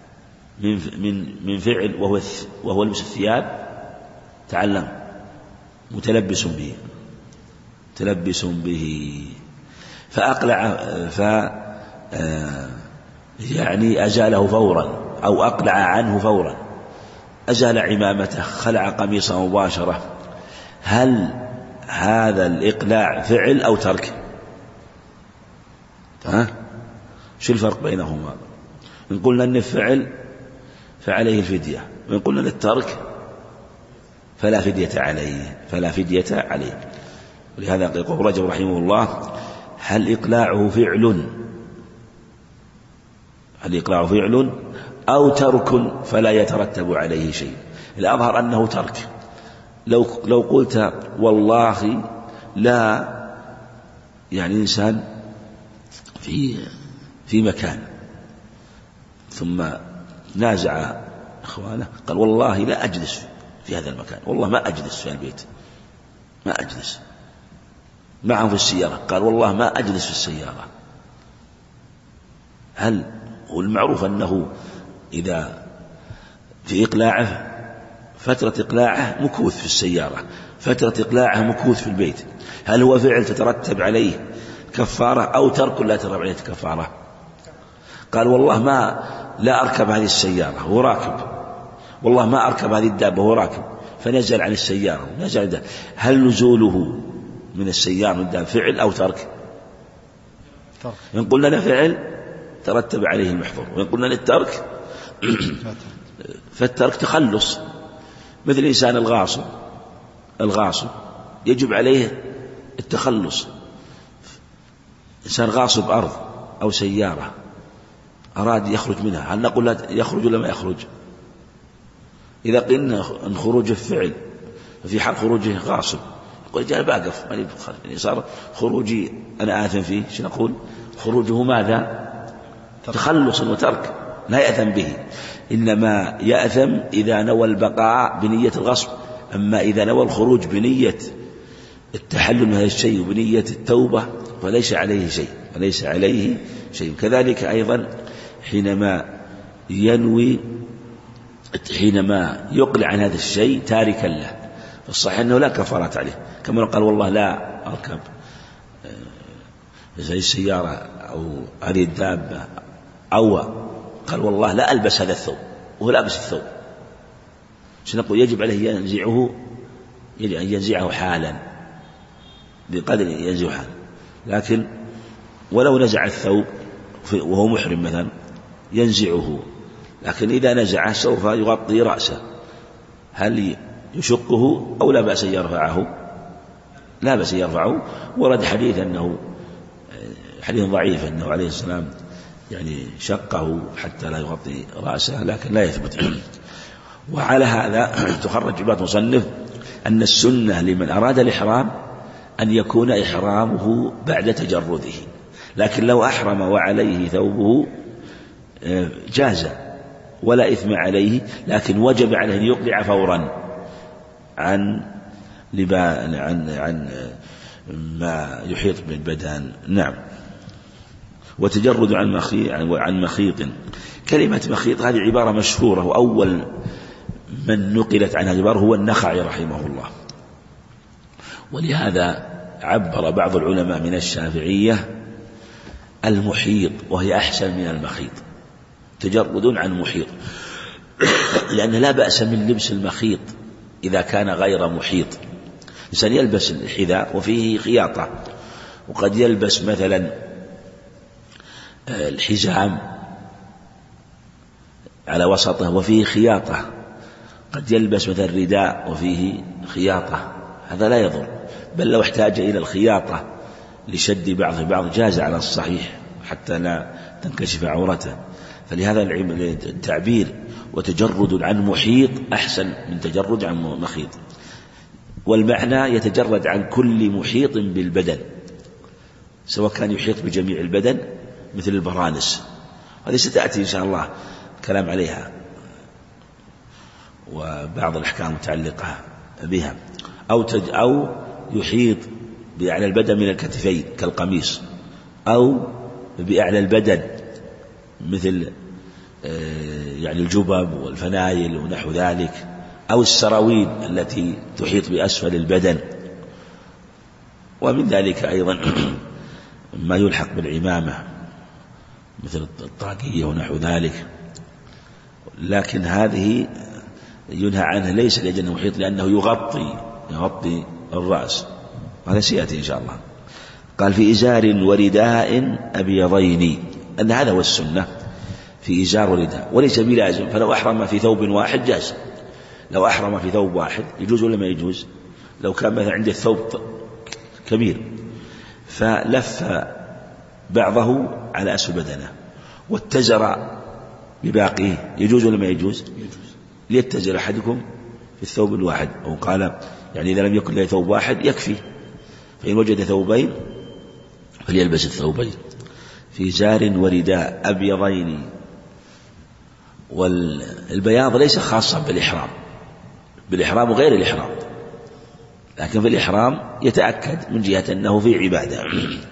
من فعل وهو لبس الثياب، تعلم متلبس به فأقلع يعني أزاله فورا أو أقلع عنه فورا، أزال عمامته خلع قميصه مباشرة، هل هذا الإقلاع فعل أو ترك؟ شو الفرق بينهما؟ إن قلنا أن الفعل فعليه الفدية، وإن قلنا للترك فلا فدية عليه. ولهذا يقول رجب رحمه الله هل إقلاعه فعل أو ترك فلا يترتب عليه شيء؟ الأظهر أنه ترك. لو قلت والله لا، يعني إنسان في مكان ثم نازع إخوانه، قال والله لا أجلس في هذا المكان، والله ما أجلس في البيت، ما أجلس معه في السيارة، قال والله ما أجلس في السيارة. هل هو المعروف أنه إذا في إقلاعه فترة إقلاعه مكوث في السيارة، فترة إقلاعه مكوث في البيت، هل هو فعل تترتب عليه كفارة أو ترك لا تترتب عليه كفارة؟ قال والله لا أركب هذه السيارة وهو راكب، والله ما أركب هذه الدابة وهو راكب، فنزل عن السيارة ونزل الدابة. هل نزوله من السيارة من الدابة فعل أو ترك؟ إن قلنا له فعل ترتب عليه المحظور، وإن قلنا للترك فالترك تخلص. مثل الإنسان الغاصب يجب عليه التخلص. إنسان غاصب أرض أو سيارة أراد يخرج منها، هل نقول لا يخرج ولا ما يخرج؟ إذا قلنا أن خروجه فعل ففي حال خروجه غاصب، يقول جاء باقف يعني صار خروجي أنا آثم فيه، شو نقول؟ خروجه ماذا؟ تخلص وترك، لا يأثم به، إنما يأثم إذا نوى البقاء بنية الغصب. أما إذا نوى الخروج بنية التحلل من هذا الشيء وبنية التوبة فليس عليه شيء. كذلك أيضا حينما يقلع عن هذا الشيء تاركا له، فالصحيح أنه لا كفارات عليه، كما قال والله لا أركب زي السيارة أو هذه الدابة، أو قال والله لا ألبس هذا الثوب وهو لابس الثوب، سنقول يجب عليه ينزعه حالا بقدر ينزعه حالا. لكن ولو نزع الثوب وهو محرم مثلا ينزعه، لكن إذا نزعه سوف يغطي رأسه، هل يشقه أو لا بأس يرفعه؟ لا بأس يرفعه. ورد حديث ضعيف أنه عليه السلام يعني شقه حتى لا يغطي رأسه، لكن لا يثبت. وعلى هذا تخرج بعض مصنف أن السنة لمن أراد الإحرام أن يكون إحرامه بعد تجرده، لكن لو أحرم وعليه ثوبه جاز ولا إثم عليه، لكن وجب عليه أن يقلع فورا عن ما يحيط بالبدن. نعم. وتجرد عن مخيط. كلمة مخيط هذه عبارة مشهورة، وأول من نقلت عنها العبارة هو النخعي رحمه الله، ولهذا عبر بعض العلماء من الشافعية المحيط، وهي أحسن من المخيط، تجرد عن محيط، لأن لا بأس من لبس المخيط إذا كان غير محيط. إنسان يلبس الحذاء وفيه خياطة، وقد يلبس مثلا الحزام على وسطه وفيه خياطة، قد يلبس مثلا الرداء وفيه خياطة، هذا لا يضر، بل لو احتاج إلى الخياطة لشد بعض جاز على الصحيح حتى لا تنكشف عورته. فلهذا التعبير وتجرد عن محيط أحسن من تجرد عن مخيط. والمعنى يتجرد عن كل محيط بالبدن، سواء كان يحيط بجميع البدن مثل البرانس، هذه ستأتي إن شاء الله كلام عليها وبعض الأحكام المتعلقة بها، أو يحيط بأعلى البدن من الكتفين كالقميص، أو بأعلى البدن مثل يعني الجبب والفنايل ونحو ذلك، أو السراويل التي تحيط بأسفل البدن. ومن ذلك أيضا ما يلحق بالعمامة مثل الطاقية ونحو ذلك، لكن هذه ينهى عنه ليس لأجل المحيط، لأنه يغطي الرأس، هذا سيأتي إن شاء الله. قال في إزار ورداء أبيضين، أن هذا هو السنة في إزار ورداء، وليس بلازم، فلو أحرم في ثوب واحد جاز، لو أحرم في ثوب واحد يجوز ولا ما يجوز؟ لو كان مثلا عنده الثوب كبير فلف بعضه على أسفل بدنه واتزر بباقيه، يجوز ولا ما يجوز؟ ليتزر أحدكم في الثوب الواحد، أو قال يعني إذا لم يكن له ثوب واحد يكفي، فإن وجد ثوبين فليلبس الثوبين. في زار ورداء أبيضين. والبياض ليس خاصا بالإحرام وغير الإحرام، لكن في الإحرام يتأكد من جهة أنه في عبادة،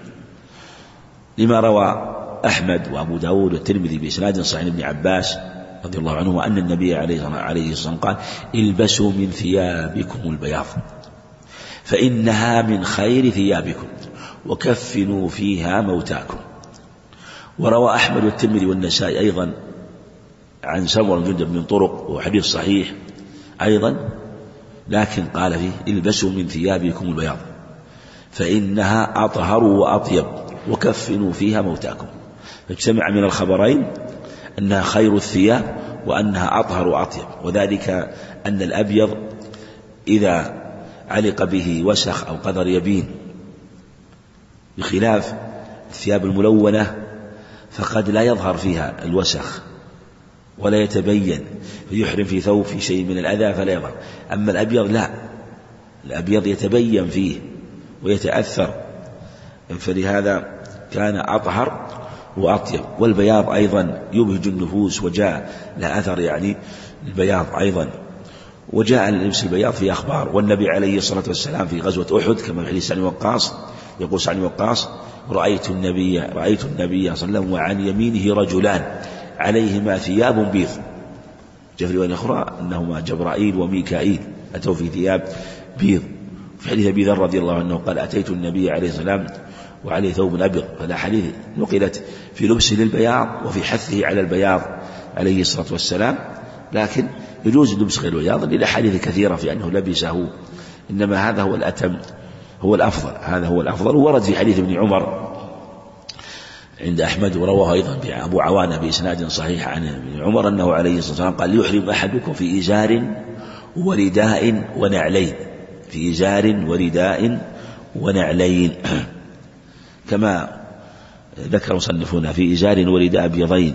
لما روى أحمد وأبو داود والترمذي بإسناد صحيح ابن عباس رضي الله عنه أن النبي عليه الصلاة والسلام قال: البسوا من ثيابكم البياض فإنها من خير ثيابكم وكفنوا فيها موتاكم. وروى أحمد والترمذي والنسائي أيضا عن سمرة بن جندب من طرق وحديث صحيح أيضا، لكن قال فيه: البسوا من ثيابكم البياض فإنها أطهر وأطيب وكفنوا فيها موتاكم. فاجتمع من الخبرين أنها خير الثياب وأنها أطهر وأطيب، وذلك أن الأبيض إذا علق به وسخ أو قدر يبين، بخلاف الثياب الملونة فقد لا يظهر فيها الوسخ ولا يتبين، فيحرم في ثوب في شيء من الأذى فلا يظهر. أما الأبيض لا، الأبيض يتبين فيه ويتأثر، فلهذا كان أطهر وأطيب. والبياض أيضا يبهج النفوس، وجاء له أثر يعني البياض أيضا، وجاء لبس البياض في أخبار. والنبي عليه الصلاة والسلام في غزوة أحد كما في حديث سعد بن وقاص يقول سعد بن وقاص: رأيت النبي صلى الله عليه وسلم وعن يمينه رجلان عليهما ثياب بيض. جاء في رواية أخرى أنهما جبرائيل وميكائيل أتوا في ثياب بيض. في حديث أبي ذر رضي الله عنه قال: أتيت النبي عليه السلام وعليه ثوب أبيض. فلا حديث نقلت في لبسه للبياض وفي حثه على البياض عليه الصلاة والسلام، لكن يجوز لبس غير البياض للأحاديث كثيرة في أنه لبسه، إنما هذا هو الأتم، هو الأفضل، هذا هو الأفضل. وورد في حديث ابن عمر عند أحمد ورواه أيضا أبو عوانة بإسناد صحيح عن ابن عمر أنه عليه الصلاة والسلام قال: يحرم أحدكم في إزار ورداء ونعلين، في إزار ورداء ونعلين، كما ذكر مصنفون في إزار ورداء أبيضين.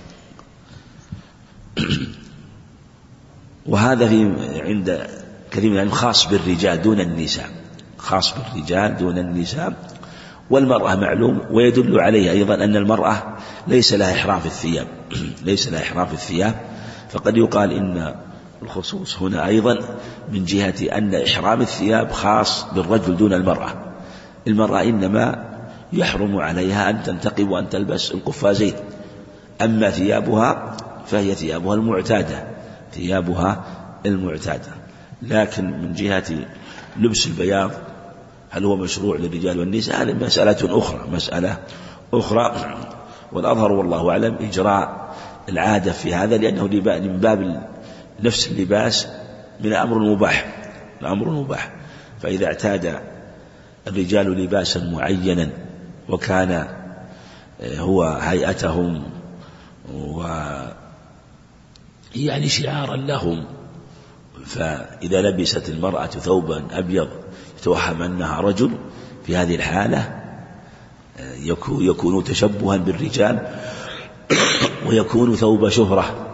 وهذا في عند كثير من العلم خاص بالرجال دون النساء، خاص بالرجال دون النساء. والمرأة معلوم، ويدل عليه أيضا أن المرأة ليس لها إحرام في الثياب، ليس لها إحرام في الثياب. فقد يقال إن الخصوص هنا أيضا من جهة أن إحرام الثياب خاص بالرجل دون المرأة. المرأة إنما يحرم عليها أن تنتقب وأن تلبس القفازين، أما ثيابها فهي ثيابها المعتادة، ثيابها المعتادة. لكن من جهة لبس البياض هل هو مشروع للرجال والنساء؟ هذه مسألة أخرى، والأظهر والله أعلم إجراء العادة في هذا، لأنه من باب نفس اللباس من الأمر المباح. فإذا اعتاد الرجال لباسا معينا وكان هو هيئتهم ويعني شعارا لهم، فإذا لبست المرأة ثوبا أبيض يتوهم أنها رجل، في هذه الحالة يكون تشبها بالرجال ويكون ثوب شهرة.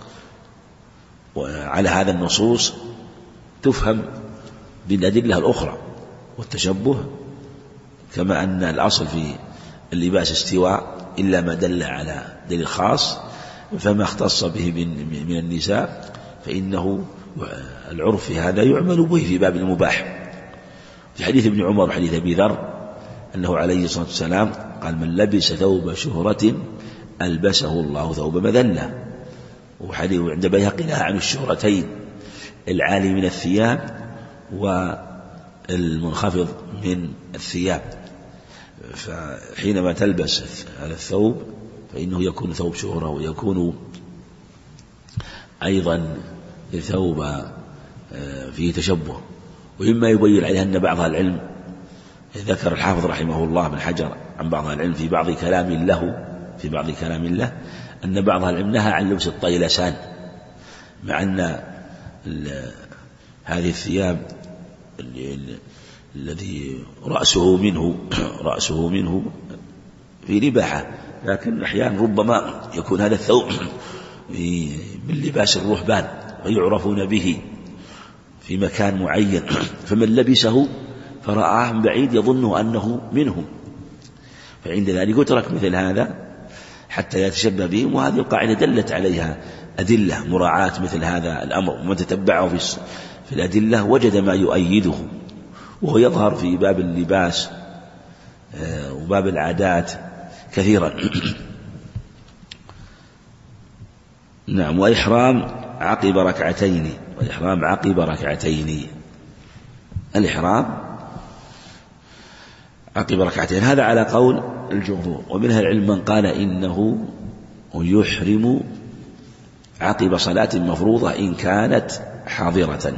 وعلى هذا النصوص تفهم بالأدلة الأخرى، والتشبه كما أن الأصل في اللباس استواء إلا ما دل على دليل خاص، فما اختص به من النساء فإنه العرف في هذا يعمل به في باب المباح. في حديث ابن عمر وحديث أبي ذر أنه عليه الصلاة والسلام قال: من لبس ثوب شهرة ألبسه الله ثوب مذلة. وحديث عند البيهقي نهى عن الشهرتين، العالي من الثياب والمنخفض من الثياب. فحينما تلبس هذا الثوب فإنه يكون ثوب شهرة، ويكون أيضا ثوب فيه تشبه. ومما يبين عليه أن بعض العلم ذكر الحافظ رحمه الله بن حجر عن بعض العلم في بعض كلام له أن بعض العلم نهى عن لبس الطيلسان، مع أن هذه الثياب الذي رأسه منه في الإباحة، لكن أحيانا ربما يكون هذا الثوب من لباس الرهبان ويعرفون به في مكان معين، فمن لبسه فرآه من بعيد يظن أنه منهم، فعند ذلك يترك مثل هذا حتى يتشبه بهم. وهذه القاعدة دلت عليها أدلة مراعاة مثل هذا الأمر، ومن تتبعه في الأدلة وجد ما يؤيده، وهو يظهر في باب اللباس وباب العادات كثيرا. نعم. وإحرام عقب ركعتين، والإحرام عقب ركعتين، الإحرام عقب ركعتين، هذا على قول الجمهور. ومنها العلم من قال إنه يحرم عقب صلاة مفروضة إن كانت حاضرة،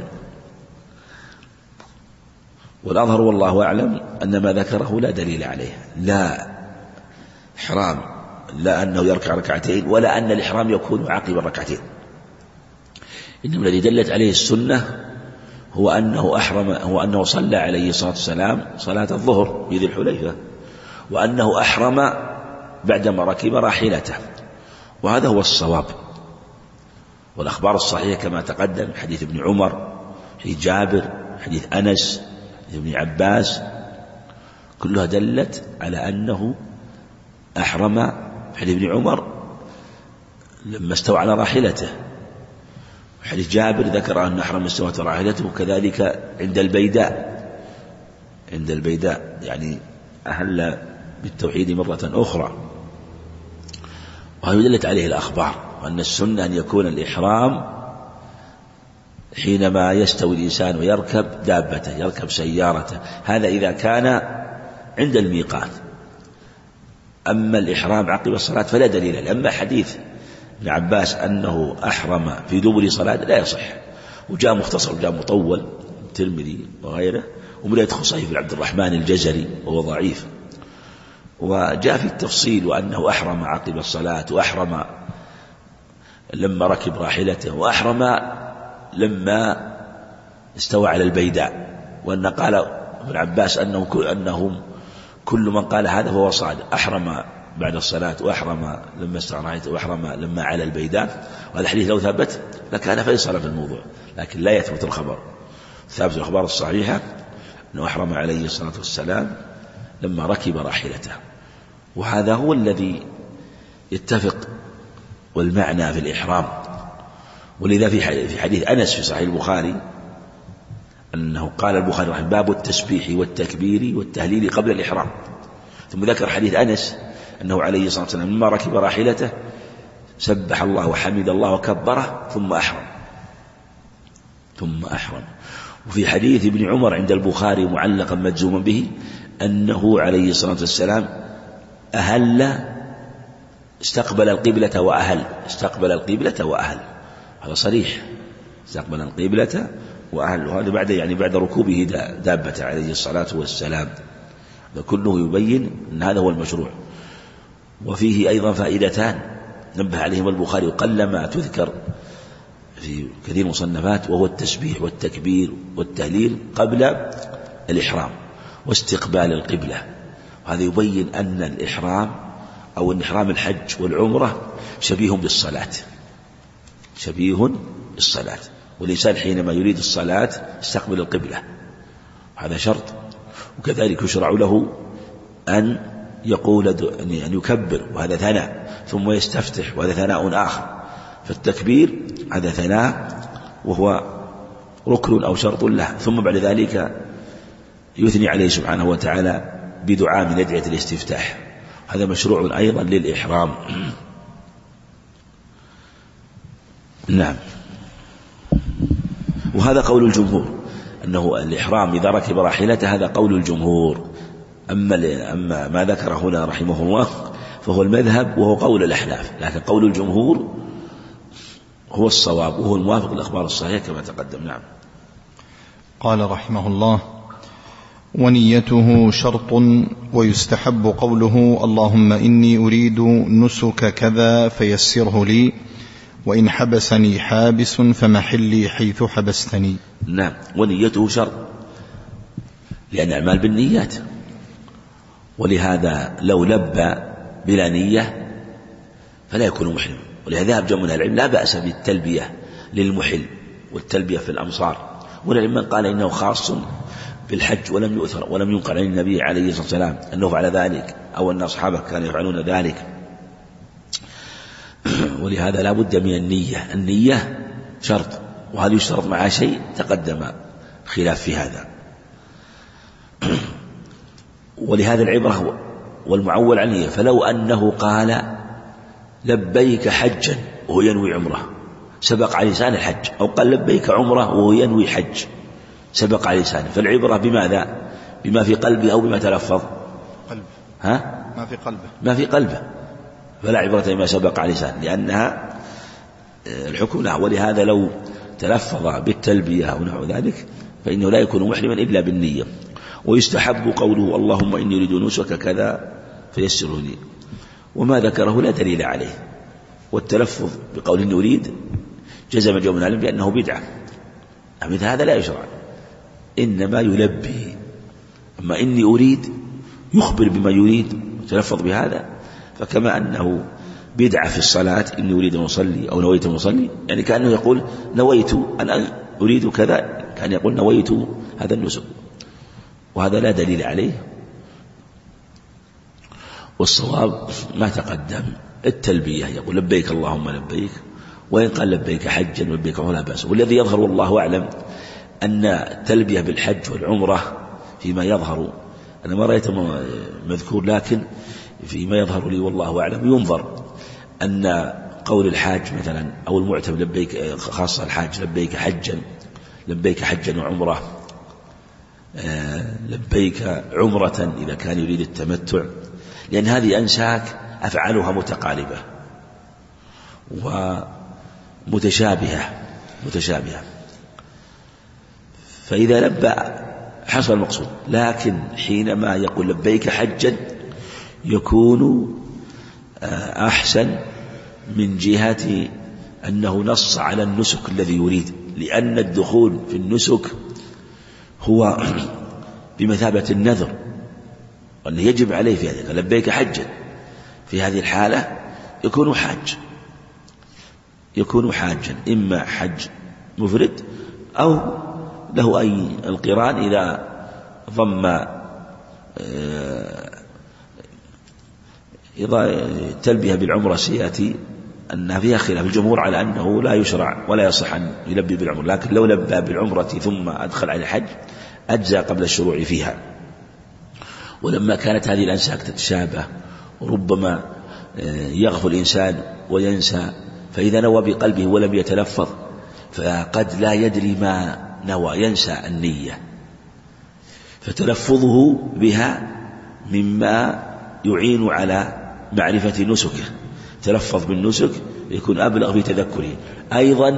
والأظهر والله أعلم أن ما ذكره لا دليل عليه، لا إحرام، لا أنه يركع ركعتين ولا أن الإحرام يكون عقب الركعتين، إنما الذي دلت عليه السنة هو أنه صلى عليه الصلاة والسلام صلاة الظهر في ذي الحليفة، وأنه أحرم بعدما ركب راحلته، وهذا هو الصواب. والأخبار الصحيحة كما تقدم، حديث ابن عمر، حديث جابر، حديث أنس، حديث ابن عباس، كلها دلت على أنه أحرم. حديث ابن عمر لما استوى على راحلته، حديث جابر ذكر أن أحرم استوت راحلته، وكذلك عند البيداء يعني أهل بالتوحيد مرة أخرى. وهذا دلت عليه الأخبار، وأن السنة أن يكون الإحرام حينما يستوي الإنسان ويركب دابته، يركب سيارته، هذا إذا كان عند الميقات. أما الإحرام عقب الصلاة فلا دليل له. أما حديث ابن عباس أنه أحرم في دبر صلاة لا يصح، وجاء مختصر وجاء مطول، الترمذي وغيره، ومن يدخل في عبد الرحمن الجزري وهو ضعيف، وجاء في التفصيل وأنه أحرم عقب الصلاة، وأحرم لما ركب راحلته، وأحرم لما استوى على البيداء، وأن قال ابن عباس أنهم كل من قال هذا فهو صادق، أحرم بعد الصلاة، وأحرم لما استوى راحلته، وأحرم لما على البيداء. وهذا الحديث لو ثبت لكان فيصل في الموضوع، لكن لا يثبت الخبر. ثابت الأخبار الصحيحة أنه أحرم عليه الصلاة والسلام لما ركب راحلته، وهذا هو الذي يتفق والمعنى في الإحرام. ولذا في حديث أنس في صحيح البخاري أنه قال البخاري رحمه باب التسبيح والتكبير والتهليل قبل الإحرام، ثم ذكر حديث أنس أنه عليه الصلاة والسلام لما ركب راحلته سبح الله وحمد الله وكبره ثم أحرم. وفي حديث ابن عمر عند البخاري معلقا مجزوما به أنه عليه الصلاة والسلام استقبل القبلة وأهل، هذا صريح، استقبل القبلة وأهل، وهذا بعد ركوبه دابة عليه الصلاة والسلام. كله يبين أن هذا هو المشروع. وفيه أيضا فائدتان نبه عليهم البخاري وقلما تذكر في كثير من المصنفات، وهو التسبيح والتكبير والتهليل قبل الإحرام واستقبال القبلة. وهذا يبين أن الإحرام أو أن إحرام الحج والعمرة شبيه بالصلاة، والإنسان حينما يريد الصلاة يستقبل القبلة، هذا شرط. وكذلك يشرع له أن يقول أن يكبر، وهذا ثناء، ثم يستفتح، وهذا ثناء آخر. فالتكبير هذا ثناء وهو ركن أو شرط له، ثم بعد ذلك يثني عليه سبحانه وتعالى بدعاء من أدعية الاستفتاح، هذا مشروع أيضا للإحرام. نعم. وهذا قول الجمهور أنه الإحرام إذا ركب راحلته، هذا قول الجمهور. أما ما ذكر هنا رحمه الله فهو المذهب وهو قول الأحناف، لكن قول الجمهور هو الصواب وهو الموافق للأخبار الصحيحة كما تقدم. نعم. قال رحمه الله: ونيته شرط، ويستحب قوله اللهم إني أريد نسك كذا فيسره لي، وإن حبسني حابس فمحلي حيث حبستني. نعم. ونيته شرط، لأن الأعمال بالنيات، ولهذا لو لبى بلا نية فلا يكون محرما. ولهذا ذهب جمع من العلم لا بأس بالتلبية للمحل والتلبية في الأمصار، والعلم من قال إنه خاص بالحج ولم يؤثر ولم ينقل عن النبي عليه الصلاة والسلام أنه فعل ذلك أو أن أصحابه كانوا يفعلون ذلك. ولهذا لا بد من النية، النية شرط، وهل يشترط مع شيء تقدم خلاف في هذا. ولهذا العبرة والمعول على النية. فلو أنه قال لبيك حجا وهو ينوي عمره سبق على لسان الحج، أو قال لبيك عمره وهو ينوي حج سبق على لسانه، فالعبرة بماذا؟ بما في قلبه أو بما تلفظ؟ قلبه. ما في قلبه. ما في قلبه، فلا عبرة بما سبق على لسانه لأنها الحكم له. ولهذا لو تلفظ بالتلبية أو نحو ذلك فإنه لا يكون محرما إلا بالنية. ويستحب قوله اللهم إني أريد نسك كذا فيسره لي، وما ذكره لا دليل عليه. والتلفظ بقول إني أريد جزم جمع من العلم بأنه بدعة، مثل هذا لا يشرع، إنما يلبي. أما إني أريد يخبر بما يريد وتلفظ بهذا، فكما أنه بدعة في الصلاة إني أريد أن أصلي أو نويت أن أصلي، يعني كأنه يقول نويت أن أريد كذا، كان يقول نويت هذا النسك، وهذا لا دليل عليه. والصواب ما تقدم التلبية، يقول لبيك اللهم لبيك، وإن قال لبيك حجا لبيك عمرة لا بأس. والذي يظهر والله أعلم أن التلبية بالحج والعمرة فيما يظهر، أنا ما رأيت مذكور، لكن فيما يظهر لي والله أعلم ينظر أن قول الحاج مثلا أو المعتمر لبيك، خاصة الحاج لبيك حجا، لبيك حجا وعمرة، لبيك عمرة إذا كان يريد التمتع، لأن هذه أنساك أفعالها متقاربة ومتشابهة، فإذا لبى حصل المقصود. لكن حينما يقول لبيك حجا يكون أحسن من جهة أنه نص على النسك الذي يريد، لأن الدخول في النسك هو بمثابة النذر، وأنه يجب عليه في هذا. لبيك حجا في هذه الحالة يكون حاجا، إما حج مفرد أو له أي القران إذا ضم تلبية بالعمرة. سيأتي أن فيها خلاف الجمهور على أنه لا يشرع ولا يصح أن يلبي بالعمرة، لكن لو لبى بالعمرة ثم أدخل على الحج أجزى قبل الشروع فيها. ولما كانت هذه الأنساك تتشابه وربما يغفل الإنسان وينسى، فإذا نوى بقلبه ولم يتلفظ فقد لا يدري ما نوى، ينسى النية، فتلفظه بها مما يعين على معرفة نسكه. تلفظ بالنسك يكون أبلغ في تذكره. أيضا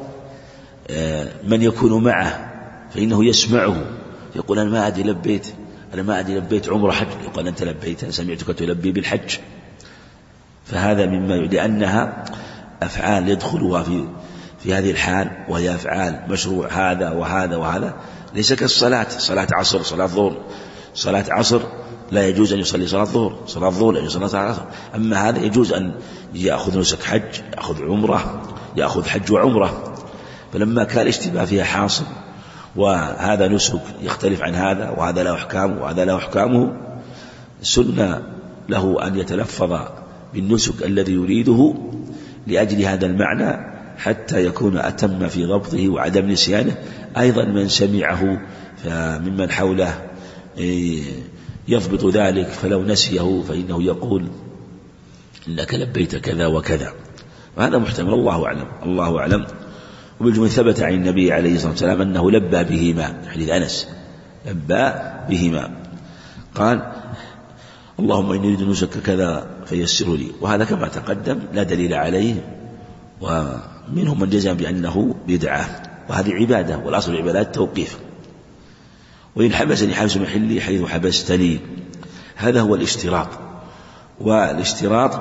من يكون معه فإنه يسمعه يقول أنا ما أدري لبيت عمره حج، يقول أنت لبيت، أنا سمعتك تلبي بالحج. فهذا مما لأنها أفعال يدخلها في هذه الحال، وهي أفعال مشروع هذا وهذا وهذا، ليس كالصلاة، صلاة عصر، صلاة ظهر. صلاة عصر لا يجوز أن يصلي صلاة ظهر، صلاة ظهر لا يجوز صلاة عصر. أما هذا يجوز أن يأخذ نسك حج، يأخذ عمرة، يأخذ حج وعمرة. فلما كان الاشتباه فيها حاصل وهذا نسك يختلف عن هذا، وهذا له أحكامه وهذا له أحكامه، سنة له أن يتلفظ بالنسك الذي يريده لأجل هذا المعنى حتى يكون أتم في ضبطه وعدم نسيانه. أيضا من سمعه ممن حوله يضبط ذلك، فلو نسيه فإنه يقول إنك لبيت كذا وكذا، وهذا محتمل، الله أعلم. وبالجملة ثبت عن النبي عليه الصلاة والسلام أنه لبى بهما، حديث أنس لبى بهما، قال اللهم إني أريد نسك كذا فيسر لي، وهذا كما تقدم لا دليل عليه، ومنهم من جزم بأنه بدعة، وهذه عبادة، والأصل العبادات توقيف. وإن حبسني حبس محلي حيث حبستني، هذا هو الاشتراط. والاشتراط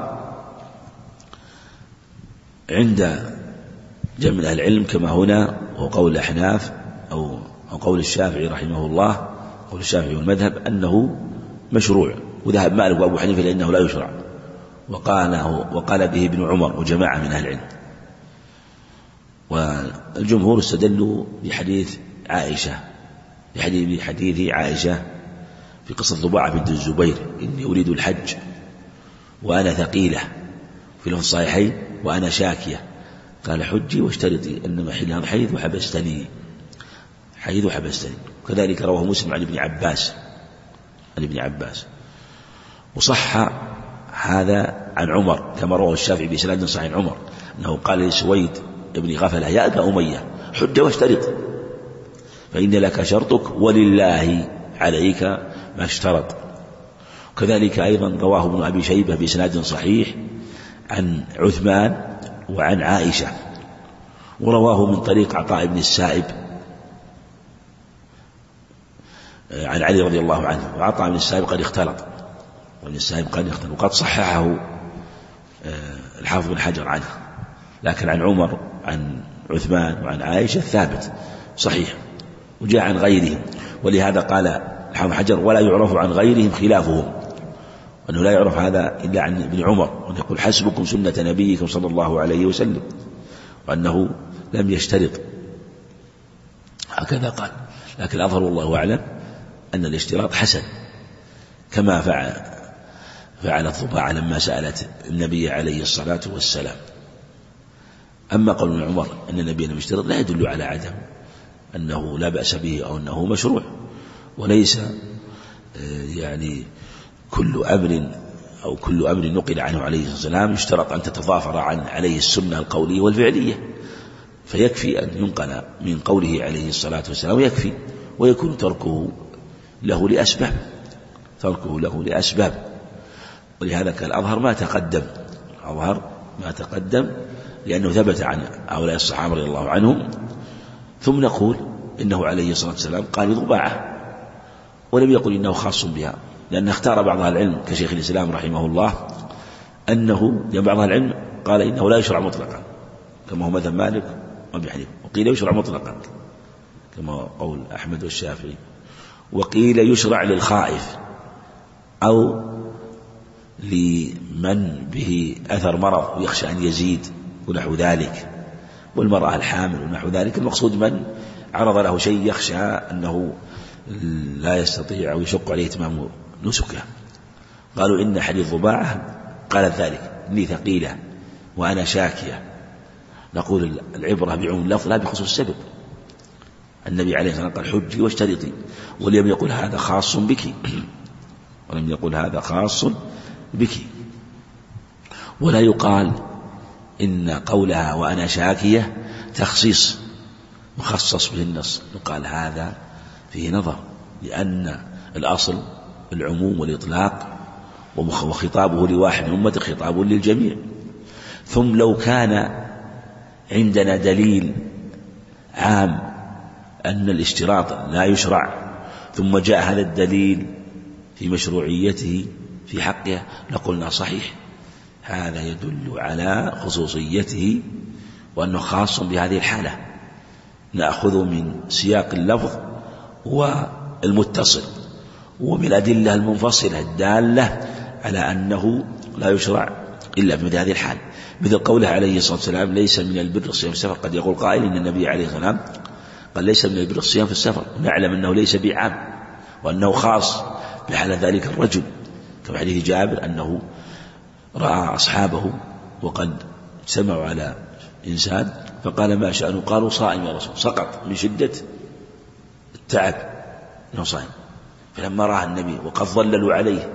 عند جمع أهل العلم كما هنا هو قول الأحناف أو قول الشافعي رحمه الله، قول الشافعي والمذهب أنه مشروع، وذهب مالك وأبو حنيفة لأنه لا يشرع، وقال به ابن عمر وجماعة من أهل العلم. والجمهور استدلوا بحديث عائشة، بحديث عائشة في قصة ضباعة بنت الزبير: إني أريد الحج وأنا ثقيلة، في لفظ الصحيحين وأنا شاكية، قال حجي واشترطي، إنما حين حيض وحبستني، حيض وحبستني. وكذلك رواه مسلم عن ابن عباس. وصح هذا عن عمر كما رواه الشافعي بإسناد صحيح عن عمر أنه قال لسويد ابن غفلة: يا أبا أمية حج واشترط، فإن لك شرطك ولله عليك ما اشترط. وكذلك أيضا رواه ابن أبي شيبة بإسناد صحيح عن عثمان وعن عائشة، ورواه من طريق عطاء بن السائب عن علي رضي الله عنه. وعطاء بن السائب قد اختلط، وقد صححه الحافظ بن حجر عنه، لكن عن عمر عن عثمان وعن عائشة ثابت صحيح، وجاء عن غيرهم. ولهذا قال الحافظ بن حجر: ولا يعرف عن غيرهم خلافهم، وأنه لا يعرف هذا إلا عن ابن عمر، وأن يقول: حسبكم سنة نبيكم صلى الله عليه وسلم، وأنه لم يشترط، هكذا قال. لكن الأظهر والله أعلم أن الاشتراط حسن، كما فعلت ضباعة لما سألت النبي عليه الصلاة والسلام. أما قول ابن عمر أن النبي لم يشترط لا يدل على عدم أنه لا بأس به أو أنه مشروع، وليس يعني كل أمر نقل عنه عليه الصلاة والسلام يشترط أن تتضافر عليه السنة القولية والفعلية، فيكفي أن ينقل من قوله عليه الصلاة والسلام يكفي، ويكون تركه له لأسباب. ولهذا كان الأظهر ما تقدم لأنه ثبت عن هؤلاء الصحابة رضي الله عنهم. ثم نقول إنه عليه الصلاة والسلام قال ضباعة، ولم يقل إنه خاص بها، لأن اختار بعض أهل العلم كشيخ الإسلام رحمه الله أنه بعض أهل العلم قال إنه لا يشرع مطلقا، كما هو مذهب مالك وأبي حنيفة، وقيل يشرع مطلقا كما قول أحمد والشافعي، وقيل يشرع للخائف أو لمن به أثر مرض ويخشى أن يزيد ونحو ذلك، والمرأة الحامل ونحو ذلك. المقصود من عرض له شيء يخشى أنه لا يستطيع أو يشق عليه إتمام نسكه. قالوا إن حديث ضباعة قالت ذلك: إني ثقيلة وأنا شاكية. نقول العبرة بعموم اللفظ لا بخصوص السبب. النبي عليه الصلاة والسلام قال: حجي واشترطي، ولم يقل هذا خاص بك، ولا يقال إن قولها وأنا شاكية تخصيص مخصص به النص، يقال هذا فيه نظر، لأن الأصل العموم والإطلاق، وخطابه لواحد من أمته خطاب للجميع. ثم لو كان عندنا دليل عام أن الاشتراط لا يشرع، ثم جاء هذا الدليل في مشروعيته في حقها، لقلنا صحيح، هذا يدل على خصوصيته وأنه خاص بهذه الحالة. نأخذ من سياق اللفظ والمتصل ومن الأدلة المنفصلة الدالة على أنه لا يشرع إلا بمثل هذه الحال، مثل قوله عليه الصلاة والسلام: ليس من البر الصيام في السفر. قد يقول قائل إن النبي عليه الصلاة والسلام قال: ليس من البر الصيام في السفر، ونعلم أنه ليس بعام، وأنه خاص بحال ذلك الرجل، كما حديث جابر أنه رأى أصحابه وقد اجتمعوا على إنسان فقال: ما شأنه؟ قالوا: صائم يا رسول، سقط من شدة التعب أنه صائم. فلما رأى النبي وقد ظللوا عليه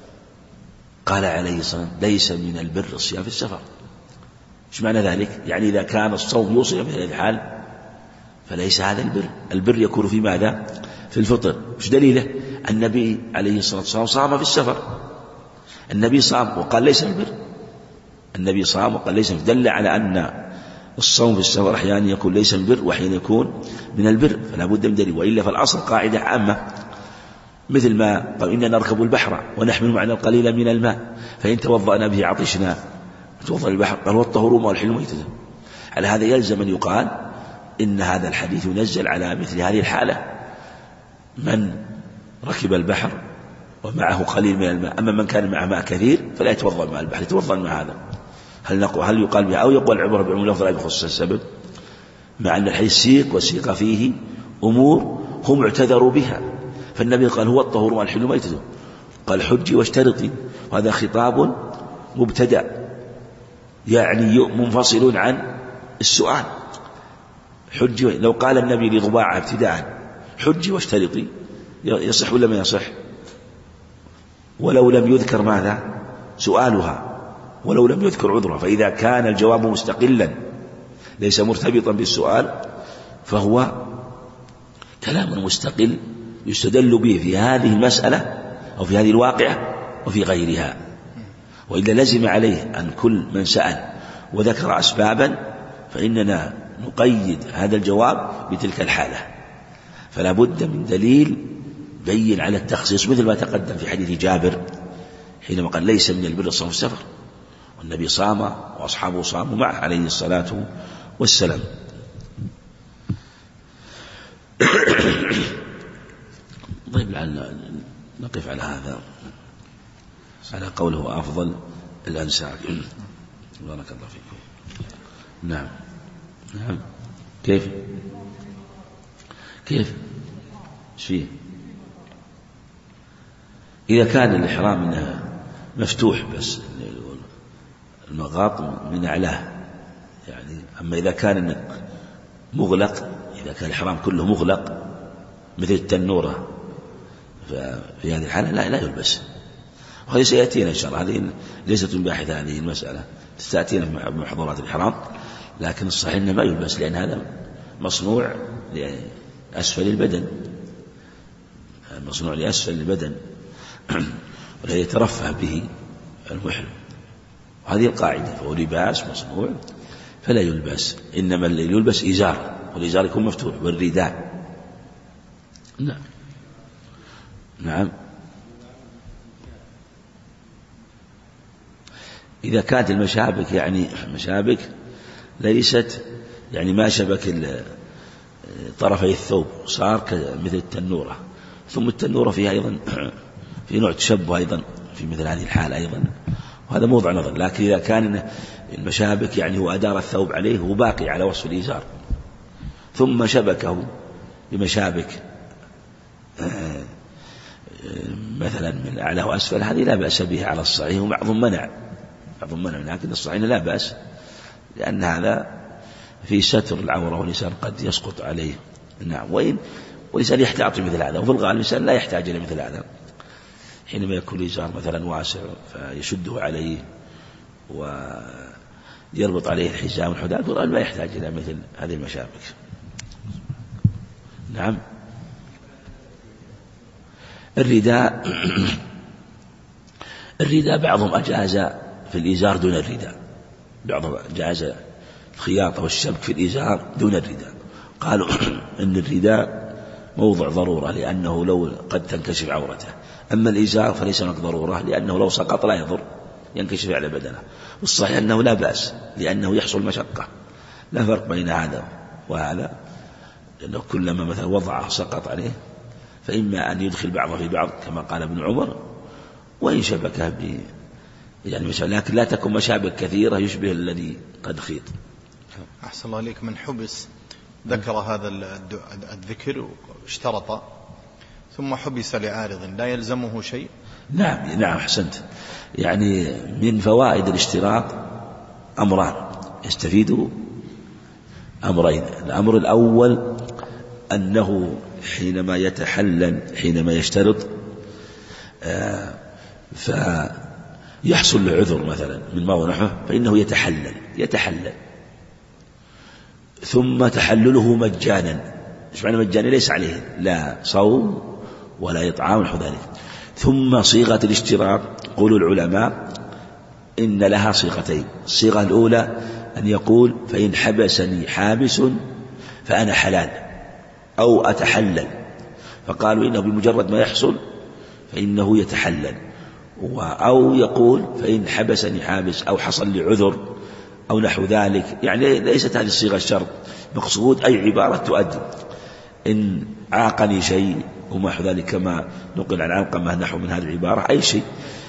قال عليه الصلاة والسلام: ليس من البر الصيام في السفر. ايش معنى ذلك؟ يعني إذا كان الصوم يوصل مثل هذه الحال فليس هذا البر. البر يكون في ماذا؟ في الفطر. ايش دليله؟ النبي عليه الصلاة والسلام صام في السفر، النبي صام وقال ليس البر، النبي صام وقال ليس البر، دل على أن الصوم في السفر أحيانا يكون ليس البر وأحيانا يكون من البر، فلا بد من دليل. وإلا فالأصل قاعدة عامة، مثل ما قال: إننا نركب البحر ونحمل معنا القليل من الماء فإن توضأنا به عطشنا توضأ البحر. قال: والطهور ماء الحل ميتة. على هذا يلزم أن يقال إن هذا الحديث ينزل على مثل هذه الحالة: من ركب البحر ومعه قليل من الماء. أما من كان معه ماء كثير فلا يتوضأ مع البحر، يتوضأ مع هذا. هل يقال بها أو يقول العبرة بعموم اللفظ لا بخصوص السبب، مع أن الحديث سيق وسيق فيه أمور هم اعتذروا بها. فالنبي قال هو الطهور والحل ميتته، قال حجي واشترطي، وهذا خطاب مبتدأ يعني منفصل عن السؤال. حجي، لو قال النبي لضباعة ابتداء حجي واشترطي يصح ولا ما يصح؟ ولو لم يذكر ماذا؟ سؤالها، ولو لم يذكر عذرها. فإذا كان الجواب مستقلا ليس مرتبطا بالسؤال فهو كلام مستقل يستدل به في هذه المسألة أو في هذه الواقعة وفي غيرها. وإذا لزم عليه أن كل من سأل وذكر أسبابا فإننا نقيد هذا الجواب بتلك الحالة. فلا بد من دليل بين على التخصيص، مثل ما تقدم في حديث جابر حينما قال ليس من البر الصوم في السفر، والنبي صام وأصحابه صاموا معه عليه الصلاة والسلام. طيب لعل نقف على هذا، على قوله أفضل الأنساب. بارك الله فيكم. نعم نعم. كيف ايش فيه؟ إذا كان الإحرام منها مفتوح بس المغاط من أعلاه يعني، أما إذا كان مغلق، إذا كان الإحرام كله مغلق مثل التنورة ففي هذه الحالة لا يلبس. وهذه سيأتينا إن شاء الله، هذه ليست باحثة هذه المسألة، تأتينا في محظورات الإحرام، لكن الصحيح أنه ما يلبس لأن هذا مصنوع لأسفل البدن، مصنوع لأسفل البدن ولا يترفه به المحرم. وهذه القاعدة، فهو لباس مصنوع فلا يلبس، إنما اللي يلبس إزار، والإزار يكون مفتوح، والرداء. نعم نعم. إذا كانت المشابك يعني مشابك ليست يعني ما شبك طرفي الثوب، صار مثل التنورة، ثم التنورة فيها أيضا في نوع تشبه أيضا في مثل هذه الحالة أيضا، وهذا موضع نظر. لكن إذا كان المشابك يعني هو أدار الثوب عليه وباقي على وصف الإزار ثم شبكه بمشابك مثلا من أعلى وأسفل، هذه لا بأس بها على الصحيح، وبعضهم منع لكن الصحيح لا بأس، لأن هذا في ستر العورة والإنسان قد يسقط عليه. نعم. والإنسان يحتاط مثل هذا، وفي الغالب الإنسان لا يحتاج إلى مثل هذا حينما يكون الإزار مثلا واسع فيشده عليه ويربط عليه الحزام والحداد، والغالب ما يحتاج إلى مثل هذه المشابك. نعم. الرداء بعضهم أجاز في الإزار دون الرداء، بعضهم أجاز الخياطة والشبك في الإزار دون الرداء. قالوا أن الرداء موضع ضرورة لأنه لو قد تنكشف عورته، أما الإزار فليس هناك ضرورة لأنه لو سقط لا يضر، ينكشف على بدنه. والصحيح أنه لا بأس لأنه يحصل مشقة، لا فرق بين هذا وهذا، لأنه كلما مثلا وضعه سقط عليه فإما أن يدخل بعضه في بعض كما قال ابن عمر، وإن شبكه يعني لكن لا تكون مشابك كثيرة يشبه الذي قد خيط. أحسن الله عليك. من حبس ذكر هذا الذكر واشترط ثم حبس لعارض لا يلزمه شيء؟ نعم أحسنت. يعني من فوائد الاشتراط أمران يستفيد أمرين. الأمر الأول أنه حينما يشترط فيحصل له عذر مثلا من ما ونحوه فإنه يتحلل ثم تحلله مجانا. ايش معنى مجانا؟ ليس عليه لا صوم ولا إطعام ونحو ذلك. ثم صيغة الاشتراط يقول العلماء إن لها صيغتين. الصيغة الأولى أن يقول فإن حبسني حابس فأنا حلال أو أتحلل، فقالوا إنه بمجرد ما يحصل فإنه يتحلل. أو يقول فإن حبسني حابس أو حصل لي عذر أو نحو ذلك، يعني ليست هذه الصيغة الشرط، مقصود أي عبارة تؤدي. إن عاقني شيء وما ذلك كما نقل عن علقمة نحو من هذه العبارة أي شيء،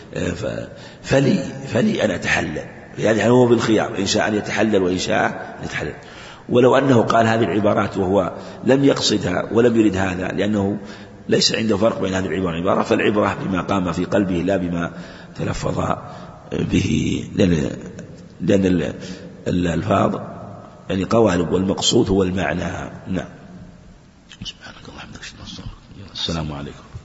فلي أن أتحلل، يعني هو بالخيار إن شاء أن يتحلل وإن شاء أن يتحلل. ولو أنه قال هذه العبارات وهو لم يقصدها ولم يرد هذا، لأنه ليس عنده فرق بين هذه العبارة والعبارة، فالعبرة بما قام في قلبه لا بما تلفظ به، لأن الألفاظ يعني قوالب والمقصود هو المعنى. نعم. سبحانك اللهم وبحمدك، السلام عليكم.